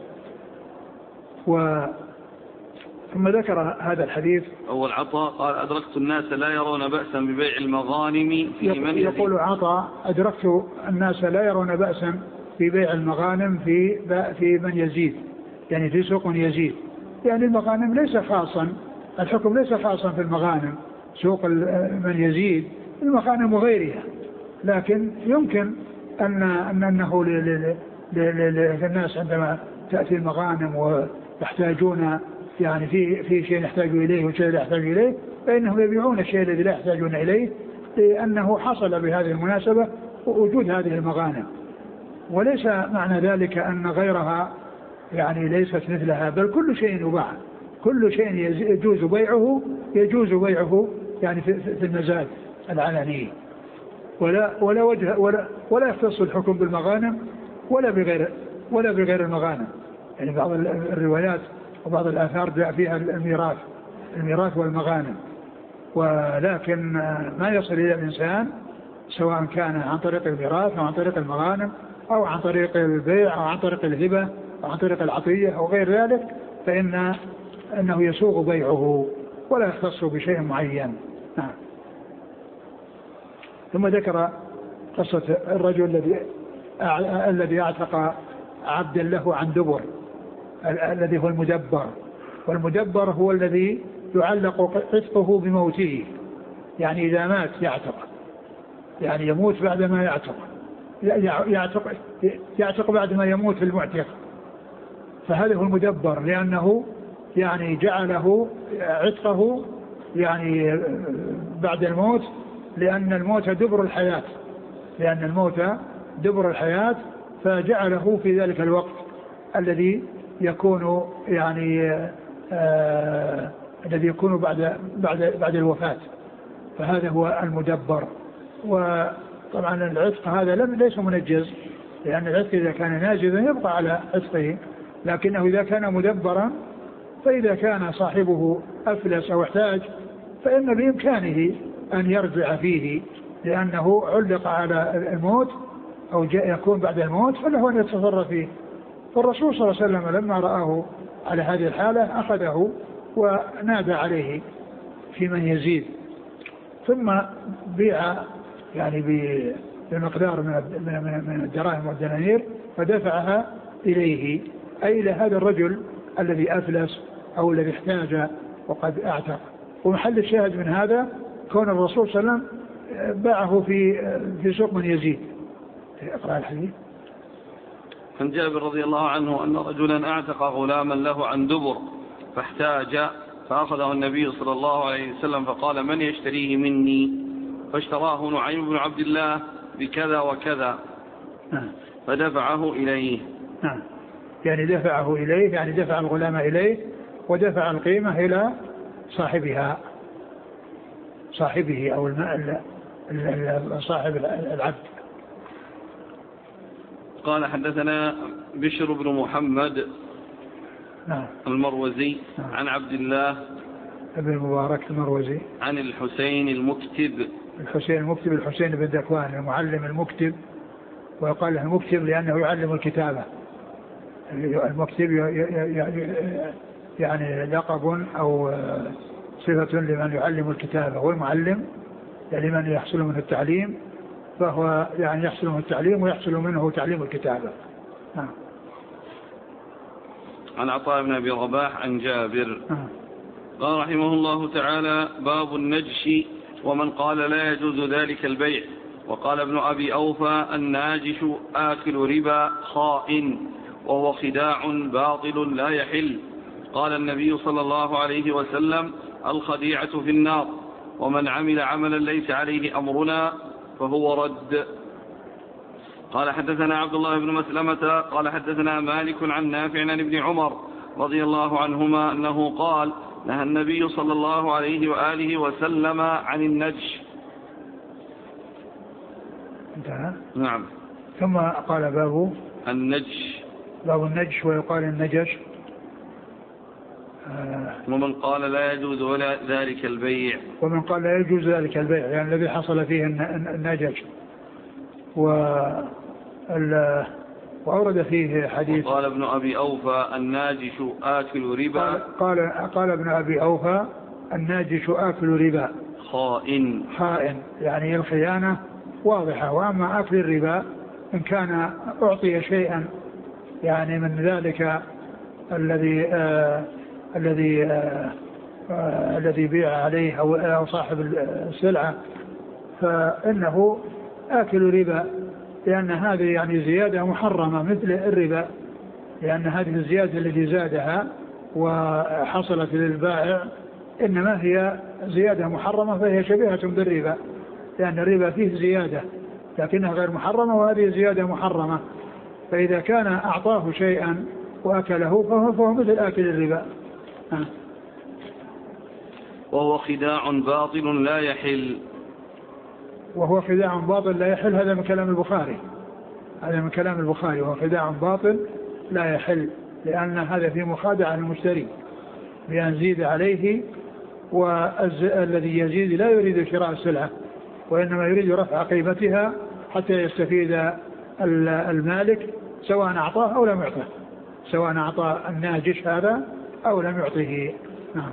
و ثم ذكر هذا الحديث. أول عطاء قال أدركت الناس لا يرون بأسا ببيع المغانم في من يزيد. يقول عطاء أدركت الناس لا يرون بأسا في بيع المغانم في في من يزيد، يعني في سوق يزيد، يعني المغانم ليس خاصا، الحكم ليس خاصا في المغانم، سوق من يزيد المغانم وغيرها، لكن يمكن أن أنه للناس عندما تأتي المغانم ويحتاجون يعني في في شيء يحتاجوا إليه وشيء لا يحتاج إليه، فإنهم يبيعون الشيء الذي لا يحتاجون إليه لأنه حصل بهذه المناسبة وجود هذه المغانم. وليس معنى ذلك أن غيرها يعني ليست مثلها، بل كل شيء يباع، كل شيء يجوز بيعه يجوز بيعه يعني في المزاد العلني، ولا ولا وجه ولا ولا يختص الحكم بالمغانم ولا بغير ولا بغير المغانم. يعني بعض الروايات وبعض الآثار جاء فيها الميراث الميراث والمغانم، ولكن ما يصل إلى الإنسان سواء كان عن طريق الميراث أو عن طريق المغانم أو عن طريق البيع أو عن طريق الهبة أو عن طريق العطية أو غير ذلك، فإن أنه يسوغ بيعه ولا يختص بشيء معين. نعم. ثم ذكر قصة الرجل الذي الذي اعتق عبدا له عن دبر، الذي هو المدبر، والمدبر هو الذي يعلق عتقه بموته، يعني إذا مات يعتق، يعني يموت بعد ما يعتق يعتق يعتق بعد ما يموت في المعتق، فهذا هو المدبر، لأنه يعني جعله عتقه يعني بعد الموت، لأن الموت دبر الحياة لأن الموت دبر الحياة فجعله في ذلك الوقت الذي يكون يعني آه الذي يكون بعد بعد بعد الوفاة، فهذا هو المدبر. وطبعا العتق هذا لم ليس منجز، لأن العتق إذا كان ناجزا يبقى على عتقه، لكنه إذا كان مدبرا فإذا كان صاحبه أفلس أو احتاج فإن بإمكانه أن يرجع فيه، لأنه علق على الموت أو جاء يكون بعد الموت فله أن يتصرف فيه. فالرسول صلى الله عليه وسلم لما رآه على هذه الحالة أخذه ونادى عليه في من يزيد، ثم بيع يعني بمقدار من الدراهم والدنانير فدفعها إليه، أي إلى هذا الرجل الذي أفلس أو الذي احتاج وقد اعتق. ومحل الشاهد من هذا كون الرسول صلى الله عليه وسلم باعه في في سوق من يزيد. اقرأ الحديث. عن جابر رضي الله عنه أن رجلا اعتق غلاما له عن دبر فاحتاج فأخذه النبي صلى الله عليه وسلم فقال من يشتريه مني؟ فاشتراه نعيم بن عبد الله بكذا وكذا فدفعه إليه. نعم، يعني دفعه إليه، يعني دفع الغلام إليه ودفع القيمة إلى صاحبها صاحبه أو صاحب العبد. قال حدثنا بشر بن محمد نعم. المروزي نعم. عن عبد الله ابن المبارك المروزي عن الحسين المكتب الحسين المكتب الحسين بن ذكوان المعلم المكتب، ويقال له المكتب لأنه يعلم الكتابة. المكتب يعني لقب أو صفة لمن يعلم الكتابة، والمعلم يعني من يحصل منه التعليم، فهو يعني يحصل منه التعليم ويحصل منه تعليم الكتابة. نعم. عن عطاء بن أبي رباح عن جابر نعم. قال رحمه الله تعالى: باب النجش ومن قال لا يجوز ذلك البيع. وقال ابن أبي أوفى: الناجش آكل ربا خائن وهو خداع باطل لا يحل. قال النبي صلى الله عليه وسلم: الخديعة في النار، ومن عمل عملا ليس عليه أمرنا فهو رد. قال حدثنا عبد الله بن مسلمة قال حدثنا مالك عن نافع عن ابن عمر رضي الله عنهما أنه قال: نهى النبي صلى الله عليه وآله وسلم عن النجش. انتهى. نعم. ثم قال باب النجش، باب النجش ويقال النجش. آه ومن قال لا يجوز ولا ذلك البيع، ومن قال لا يجوز ذلك البيع يعني الذي حصل فيه النجش. وأورد فيه حديث. قال ابن أبي أوفى: الناجش آكل ربا. قال, قال, قال ابن أبي أوفى: الناجش آكل ربا خائن. خائن يعني الخيانة واضحة. وأما آكل الربا إن كان أعطي شيئا يعني من ذلك الذي آه الذي آه آه الذي بيع عليه أو صاحب السلعة فإنه آكل ربا، لأن هذه يعني زيادة محرمة مثل الربا، لأن هذه الزيادة التي زادها وحصلت للبائع إنما هي زيادة محرمة، فهي شبيهة بالربا، لأن الربا فيه زيادة لكنها غير محرمة وهذه زيادة محرمة. فإذا كان أعطاه شيئا وأكله فهو, فهو مثل آكل الربا. آه. وهو خداع باطل لا يحل. وهو خداع باطل لا يحل، هذا من كلام البخاري، هذا من كلام البخاري. وهو خداع باطل لا يحل، لأن هذا في مخادعة المشتري بأن زيد عليه، والذي يزيد لا يريد شراء السلعة وإنما يريد رفع قيمتها حتى يستفيد المالك سواء أعطاه أو لم يعطه، سواء أعطى الناجش هذا أو لم يعطه. نعم.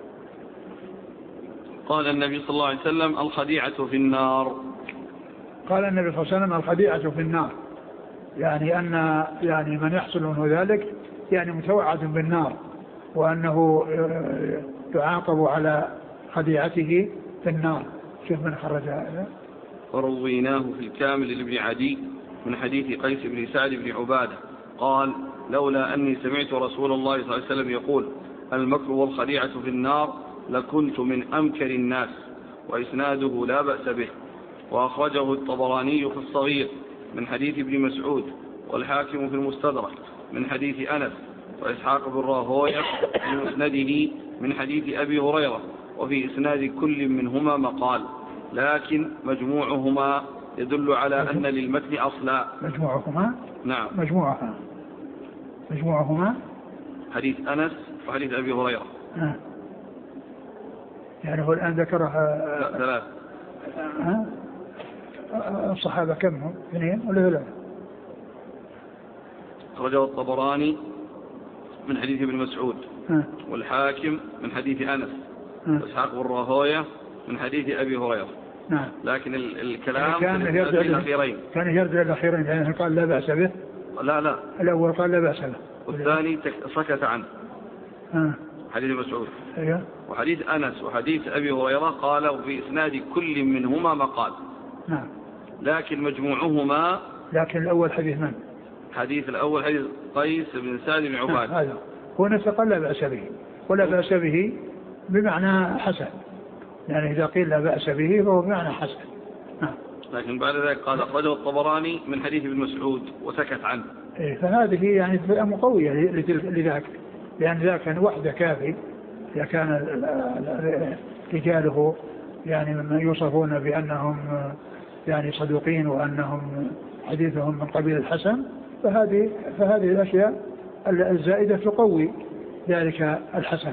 قال النبي صلى الله عليه وسلم: الخديعة في النار. قال النبي صلى الله عليه وسلم: الخديعة في النار، يعني أن يعني من يحصل منه ذلك يعني متوعد بالنار، وأنه يعاقب على خديعته في النار. شوف من خرج هذا. ورويناه في الكامل لابن عدي من حديث قيس بن سعد بن عبادة قال: لولا أني سمعت رسول الله صلى الله عليه وسلم يقول: المكر والخديعة في النار لكنت من أمكر الناس. وإسناده لا بأس به. وأخرجه الطبراني في الصغير من حديث ابن مسعود، والحاكم في المستدرك من حديث أنس، وإسحاق بن راهويه في مسنده من حديث أبي هريرة. وفي إسناد كل منهما مقال، لكن مجموعهما يدل على أن للمتن أصلا. مجموعهما؟ نعم. مجموعها مجموعهما حديث أنس وحديث أبي هريرة. آه. يعني هو الآن ذكرها ثلاث. ها؟ الصحابة كم هم؟ اثنين ولا ثلاثة؟ أخرجه الطبراني من حديث ابن مسعود، آه. والحاكم من حديث أنس، آه. وإسحاق بن راهويه من حديث أبي هريرة. نعم. لكن الكلام كان في الأخيرين كان يرجع الأخيرين، يعني قال لا بأس به. لا لا الأول قال لا بأس به، والثاني سكت عنه. آه. حديث مسعود. أيوه. وحديث أنس وحديث أبي هريرة قال في إسناد كل منهما مقال. نعم. لكن مجموعهما. لكن الأول حديث من؟ حديث الأول حديث قيس بن سعد بن عبادة. هذا هو نفسه قال لا بأس به، ولا بأس به بمعنى حسن، يعني إذا قيل لا بأس به فهو بمعنى حسن. نعم. لكن بعد ذلك قال أخرجه الطبراني من حديث ابن مسعود وسكت عنه. إيه، فهذه يعني فئة مقوية لذاك، لأن ذاك وحده كافي إذا كان رجاله يعني ممن يوصفون بأنهم يعني صدوقين وأنهم حديثهم من قبيل الحسن، فهذه فهذه الأشياء الزائدة تقوي ذلك الحسن.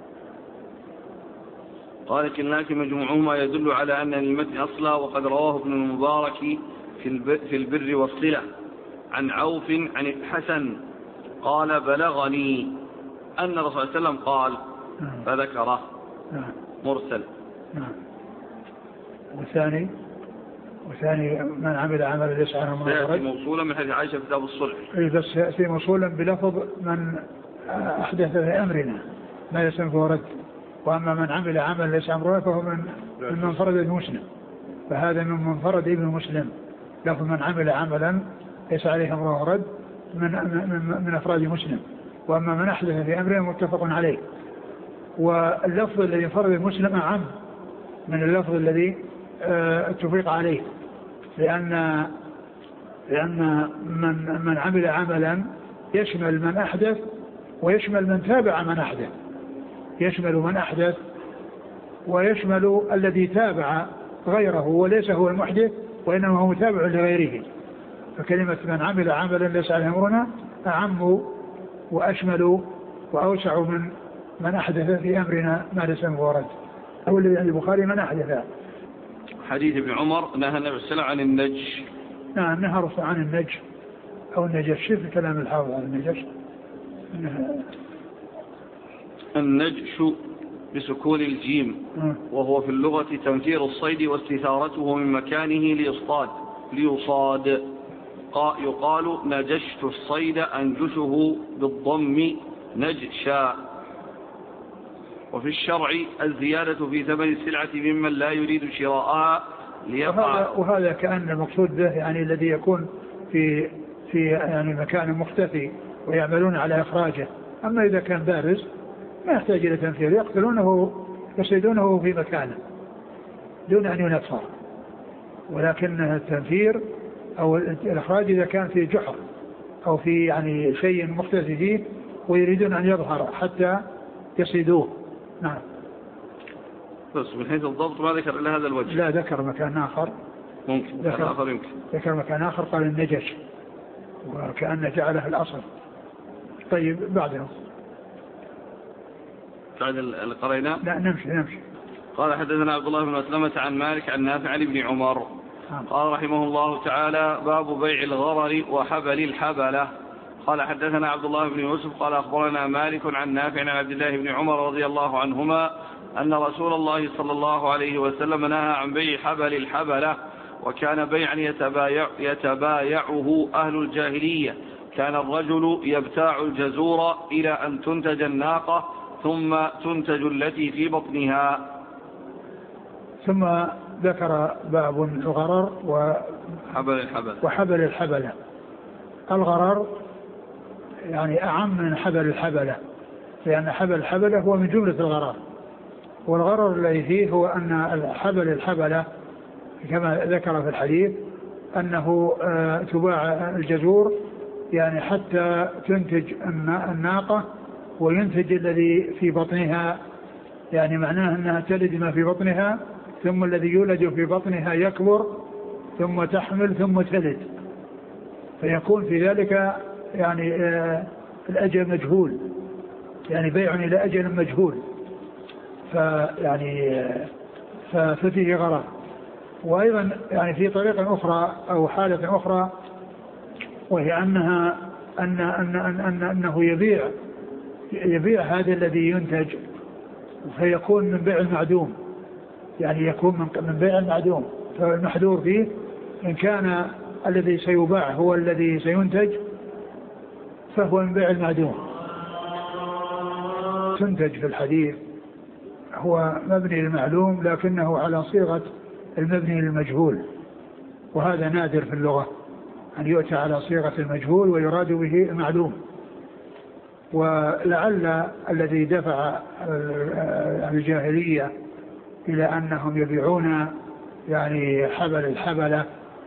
قال لكن مجموعهما يدل على أن المتن أصلا. وقد رواه ابن المبارك في البر والصلة عن عوف عن الحسن قال: بلغني أن الرسول صلى الله عليه وسلم قال، فذكره مرسل. نعم. والثاني وثاني من عمل عملا ليس عليه أمرنا فهو رد. موصولا من حديث عائشة في كتاب الصلح. بس يأتي موصولا بلفظ من أحدث في أمرنا ما ليس فهو رد. وأما من عمل عملا ليس عليه أمرنا فهو من من منفرد ابن مسلم. فهذا من منفرد ابن مسلم لفظ من عمل عملا ليس عليه أمره رد من من من أفراد مسلم. وأما من أحدث في أمرنا متفق عليه. واللفظ الذي انفرد المسلم أعم من اللفظ الذي اتفق عليه لأن لأن من من عمل عملا يشمل من أحدث ويشمل من تابع من أحدث. يشمل من أحدث ويشمل الذي تابع غيره وليس هو المحدث وإنما هو متابع لغيره. فكلمة من عمل عملا ليس عليه أمرنا أعم وأشمل وأوسع من من أحدث في أمرنا ما ليس فهو رد. هو الذي البخاري من أحدث. حديث ابن عمر نهى النبي صلى الله عليه وسلم عن النجش. نعم نهى الرسول عن النجش أو النجش في كلام الحافظ عن النجش. النجش بسكون الجيم وهو في اللغة تنفير الصيد واستثارته من مكانه ليصطاد ليصاد. يقال نجشت الصيد أنجشه بالضم نجشا. وفي الشرع الزيادة في ثمن السلعة ممن لا يريد شراءها ليقع. وهذا, وهذا كأن المقصود به يعني الذي يكون في في يعني مكان مختفي ويعملون على إخراجه. أما إذا كان بارز ما يحتاج إلى تنفير يقتلونه يصيدونه في مكانه دون أن ينفر. ولكن التنفير أو الإخراج إذا كان في جحر أو في يعني شيء مختفي فيه ويريدون أن يظهر حتى يصيدوه. نعم. بس من حيث الضبط ما ذكر إلا هذا الوجه. لا ذكر مكان آخر. ممكن ذكر آخر يمكن. ذكر مكان آخر قال النجش وكأن جعله الأصل. طيب بعده. بعد القرينة. لا نمشي نمشي. قال حدثنا عبد الله بن مسلمة عن مالك عن نافع عن ابن عمر. قال رحمه الله تعالى باب بيع الغرر وحبل الحبلة. قال حدثنا عبد الله بن يوسف قال أخبرنا مالك عن نافع عن عبد الله بن عمر رضي الله عنهما أن رسول الله صلى الله عليه وسلم نهى عن بيع حبل الحبلة وكان بيعا يتبايع يتبايعه أهل الجاهلية. كان الرجل يبتاع الجزور إلى أن تنتج الناقة ثم تنتج التي في بطنها. ثم ذكر باب الغرر وحبل الحبلة. وحبل الحبلة. الغرر يعني أعم من حبل الحبلة لأن حبل الحبلة هو من جملة الغرر. والغرر الذي فيه هو أن حبل الحبلة كما ذكر في الحديث أنه تباع الجزور يعني حتى تنتج الناقة وينتج الذي في بطنها يعني معناه أنها تلد ما في بطنها ثم الذي يولد في بطنها يكبر ثم تحمل ثم تلد فيكون في ذلك يعني الأجل مجهول يعني بيع إلى أجل مجهول فيعني ففيه غرر. وأيضا يعني في طريقة أخرى أو حالة أخرى وهي أنها أن أن أن أن أنه يبيع يبيع هذا الذي ينتج فيكون من بيع المعدوم يعني يكون من بيع المعدوم. فالمحذور فيه إن كان الذي سيباع هو الذي سينتج فهو من بيع المعدوم. تنتج في الحديث هو مبني للمعلوم لكنه على صيغة المبني للمجهول وهذا نادر في اللغة أن يؤتى على صيغة المجهول ويراد به المعلوم. ولعل الذي دفع الجاهلية إلى أنهم يبيعون يعني حبل الحبلة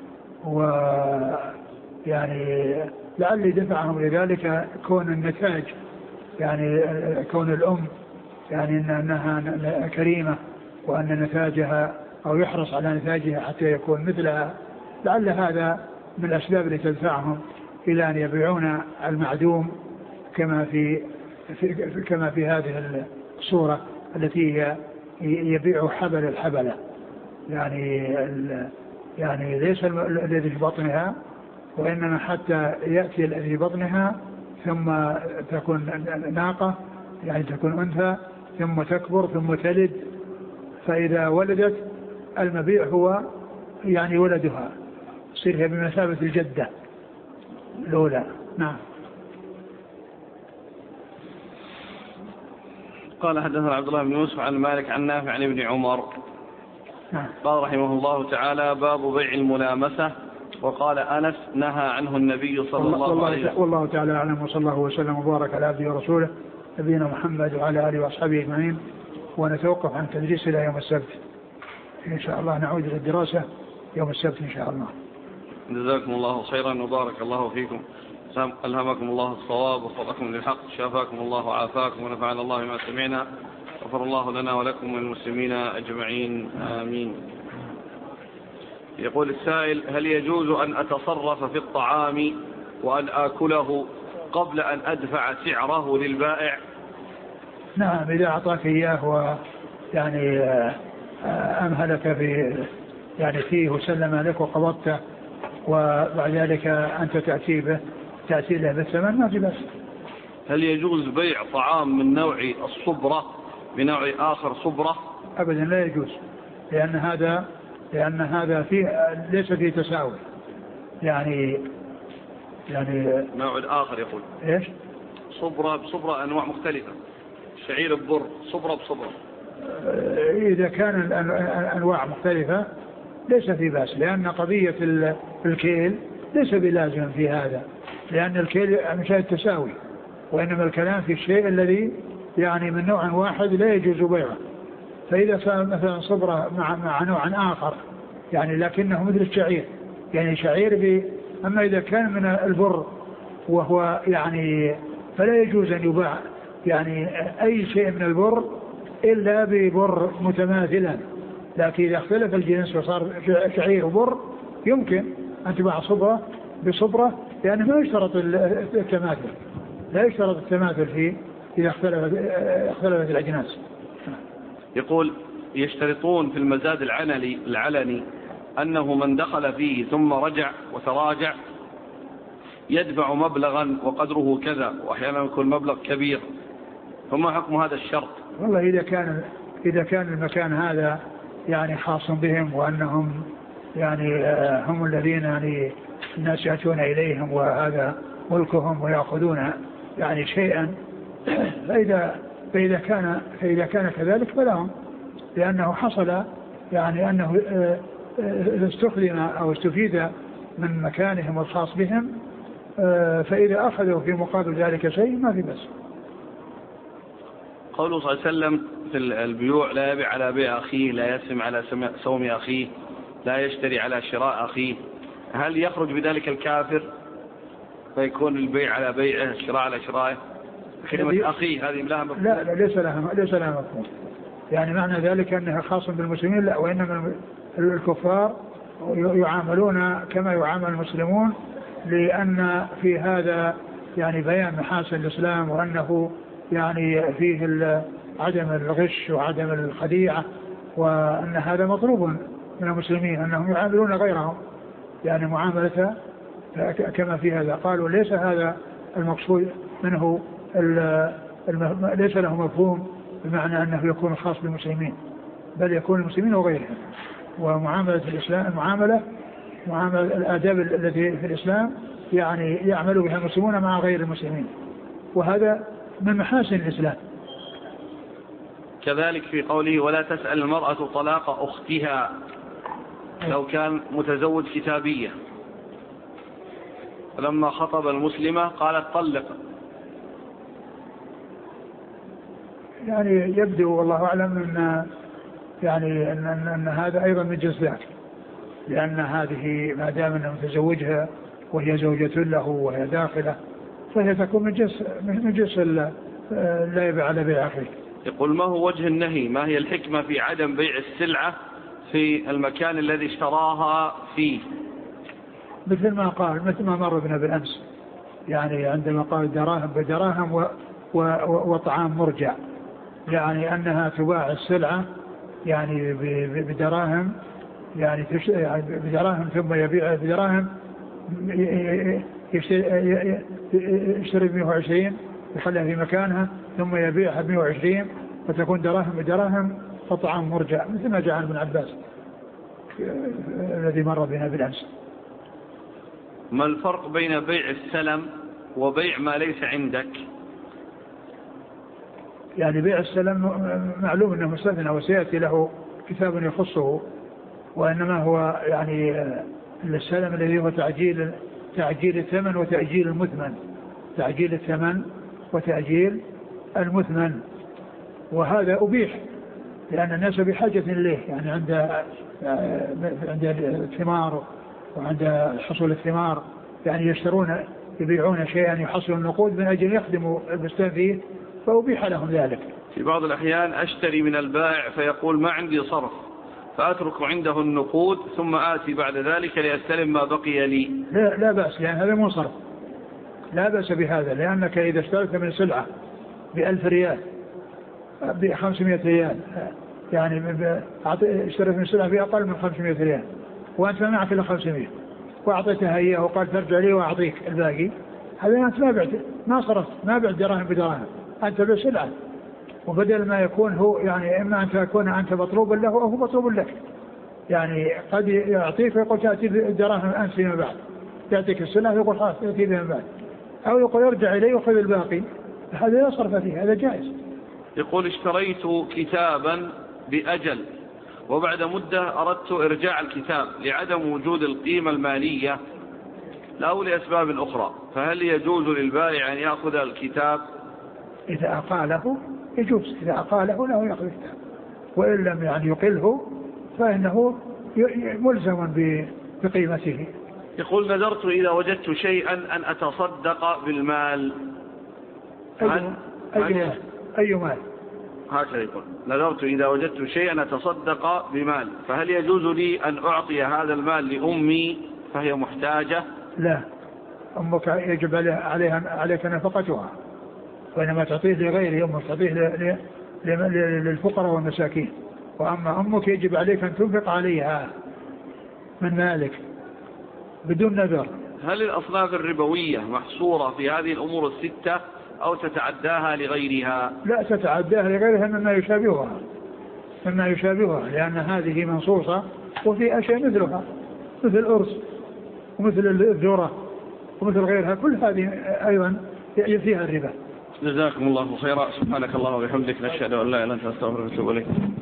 ويعني لعل دفعهم لذلك كون النتاج يعني كون الأم يعني أنها كريمة وأن نتاجها أو يحرص على نتاجها حتى يكون مثلها. لعل هذا من الأسباب التي تدفعهم إلى أن يبيعون المعدوم كما في, في كما في هذه الصورة التي هي يبيع حبل الحبلة يعني يعني ليس الذي في بطنها وإنما حتى يأتي الذي في بطنها ثم تكون ناقة يعني تكون أنثى ثم تكبر ثم تلد. فإذا ولدت المبيع هو يعني ولدها، يصير هي بمثابة الجدة الأولى. نعم. قال حدثنا عبد الله بن يوسف عن مالك عن نافع عن ابن عمر. نعم. قال رحمه الله تعالى: باب بيع الملامسة. وقال أنس: نهى عنه النبي صلى الله, الله عليه وسلم. والله تعالى أعلم، وصلى الله وسلم وبارك على عبده ورسوله نبينا محمد وعلى آله وأصحابه أجمعين. ونتوقف عن التدريس إلى يوم السبت إن شاء الله، نعود إلى الدراسة يوم السبت إن شاء الله. جزاكم الله خيرا وبارك الله فيكم، ألهمكم الله الصواب ووفقكم للحق، شافاكم الله وعافاكم ونفعنا الله ما سمعنا، غفر الله لنا ولكم وللمسلمين أجمعين، آمين. يقول السائل: هل يجوز أن أتصرف في الطعام وأن آكله قبل أن أدفع سعره للبائع؟ نعم، إذا أعطاك إياه ويعني أمهلك في يعني فيه وسلم لك وقبضته وبعد ذلك أنت تأتي به تأتي له بالثمن ما في بأس. هل يجوز بيع طعام من نوع الصبرة بنوع آخر صبرة؟ أبدا لا يجوز، لأن هذا لأن هذا فيه ليس فيه تساوي. يعني يعني نوع الآخر يقول إيش؟ صبرة بصبرة أنواع مختلفة، شعير ببر، صبرة بصبرة. إذا كان الأنواع مختلفة ليس في بأس، لأن قضية الكيل ليس بلازم في هذا، لأن الكيل مش التساوي، وإنما الكلام في الشيء الذي يعني من نوع واحد لا يجوز بيعه. فإذا صار مثلا صبرة مع مع نوع آخر يعني لكنه مثل الشعير، يعني شعير ب أما إذا كان من البر وهو يعني فلا يجوز أن يباع يعني أي شيء من البر إلا ببر متماثلا. لكن إذا اختلف الجنس وصار شعير وبر يمكن أن تباع صبرة بصبرة، لأنه ما يشترط التماثل، لا يشترط التماثل فيه إذا اختلفت اختلفت الأجناس. يقول: يشترطون في المزاد العلني العلني أنه من دخل فيه ثم رجع وتراجع يدفع مبلغا وقدره كذا، وأحيانا يكون مبلغ كبير، فما حكم هذا الشرط؟ والله إذا كان إذا كان المكان هذا يعني خاص بهم وأنهم يعني هم الذين يعني الناس يأتون إليهم وهذا ملكهم ويأخذون يعني شيئا، فإذا فإذا كان فإذا كان كذلك فلهم، لأنه حصل يعني أنه استخدم أو استفيد من مكانهم الخاص بهم، فإذا أخذوا في مقابل ذلك شيء ما في بس. قوله صلى الله عليه وسلم في البيوع: لا يبيع على بيع أخيه، لا يسم على سوم أخيه، لا يشتري على شراء أخيه، هل يخرج بذلك الكافر فيكون البيع على بيعه، الشراء على شرائه؟ كلمة أخيه هذه لها مفهوم؟ لا لا ليس لها ليس لها مفهوم، يعني معنى ذلك أنها خاص بالمسلمين، لا، وإنما الكفار يعاملون كما يعامل المسلمون، لأن في هذا يعني بيان محاسن الإسلام، وأنه يعني فيه عدم الغش وعدم الخديعة، وأن هذا مطلوب من المسلمين أنهم يعاملون غيرهم يعني معاملة كما في هذا. قالوا ليس هذا المقصود منه، ليس له مفهوم بمعنى أنه يكون خاص بالمسلمين، بل يكون المسلمين وغيرهم. ومعاملة الإسلام المعاملة معاملة الآداب التي في الإسلام يعني يعمل بها المسلمون مع غير المسلمين، وهذا من محاسن الإسلام. كذلك في قوله: ولا تسأل المرأة طلاق أختها لو كان متزوج كتابية، فلما خطب المسلمة قالت طلق. يعني يبدو والله أعلم أن يعني أن, أن, أن هذا أيضا من جنس ذاك، لأن هذه ما دام أنه متزوجها وهي زوجة له وهي داخلة فهي تكون من جنس من جنس لا يبيع على بيع أخيه. يقول: ما هو وجه النهي؟ ما هي الحكمة في عدم بيع السلعة في المكان الذي اشتراها فيه؟ مثل ما قال مثل ما مر بنا بالأمس، يعني عندما قال دراهم بدراهم و و وطعام مرجع، يعني أنها تباع السلعة يعني بدراهم، يعني بدراهم ثم يبيع بدراهم، يشتري مئة وعشرين يخليها في مكانها ثم يبيعها مئة وعشرين فتكون دراهم بدراهم وطعام مرجع، مثل ما جاء عن ابن عباس. الذي مر بنا بالأمس. ما الفرق بين بيع السلم وبيع ما ليس عندك؟ يعني بيع السلم معلوم أنه مستثنى وسيأتي له كتاب يخصه، وإنما هو يعني السلم الذي هو تعجيل تعجيل الثمن وتأجيل المثمن، تعجيل الثمن وتأجيل المثمن، وهذا أبيح لأن الناس بحاجة إليه، يعني عند عند الثمار وعند حصول الثمار يعني يشترون يبيعون شيئا يحصل النقود من أجل يخدموا البستان فيه، فأبيح لهم ذلك. في بعض الأحيان أشتري من البائع فيقول ما عندي صرف، فأترك عنده النقود ثم آتي بعد ذلك لأستلم ما بقي لي. لا, لا بأس، لأن هذا مو صرف، لا بأس بهذا، لأنك إذا اشتريت من سلعة بألف ريال بخمسمائة ريال، يعني اشتريت من سلعة بأقل من خمسمائة ريال وأنت معك إلا خمسمائة وأعطيتها إياه وقال ترجع لي وأعطيك الباقي، هذا أنت ما بعت ما صرفت، ما بعت دراهم بدراهم، أنت بسلعة، وبدل ما يكون هو يعني إما أن تكون أنت مطلوب له أو هو مطلوب لك، يعني قد يعطيك ويقول تأتي الدراهم أنت فيما بعد، يعطيك السلعة ويقول خلاص تأتي فيما بعد، أو يقول يرجع إليه وخذ الباقي، هذا لا صرف فيه، هذا جائز. يقول اشتريت كتابا بأجل وبعد مدة أردت إرجاع الكتاب لعدم وجود القيمة المالية أو لأسباب أخرى، فهل يجوز للبائع أن يأخذ الكتاب؟ إذا أقاله يجوز، إذا أقاله له يأخذ الكتاب، وإن لم يعني يقله فإنه ملزم بقيمته. يقول نذرت إذا وجدت شيئا أن أتصدق بالمال. أي, أي, أي مال؟ هكذا يقول نذرت إذا وجدت شيئا أتصدق بمال، فهل يجوز لي أن أعطي هذا المال لأمي فهي محتاجة؟ لا، أمك يجب عليها عليك نفقتها، وإنما تعطيه لغيره، أمك تعطيه للفقراء والمساكين، وأما أمك يجب عليك أن تنفق عليها من مالك بدون نذر. هل الأصناف الربوية محصورة في هذه الأمور الستة أو تتعداها لغيرها؟ لا، تتعداها لغيرها مما يشابهها مما يشابهها لأن هذه منصوصة، وفي أشياء مثلها مثل الأرز ومثل الذرة ومثل غيرها، كل هذه أيضا فيها الربا. جزاكم الله خيرا، سبحانك الله وبحمدك، نشهد أن لا إله إلا أنت، نستغفرك ونتوب إليك.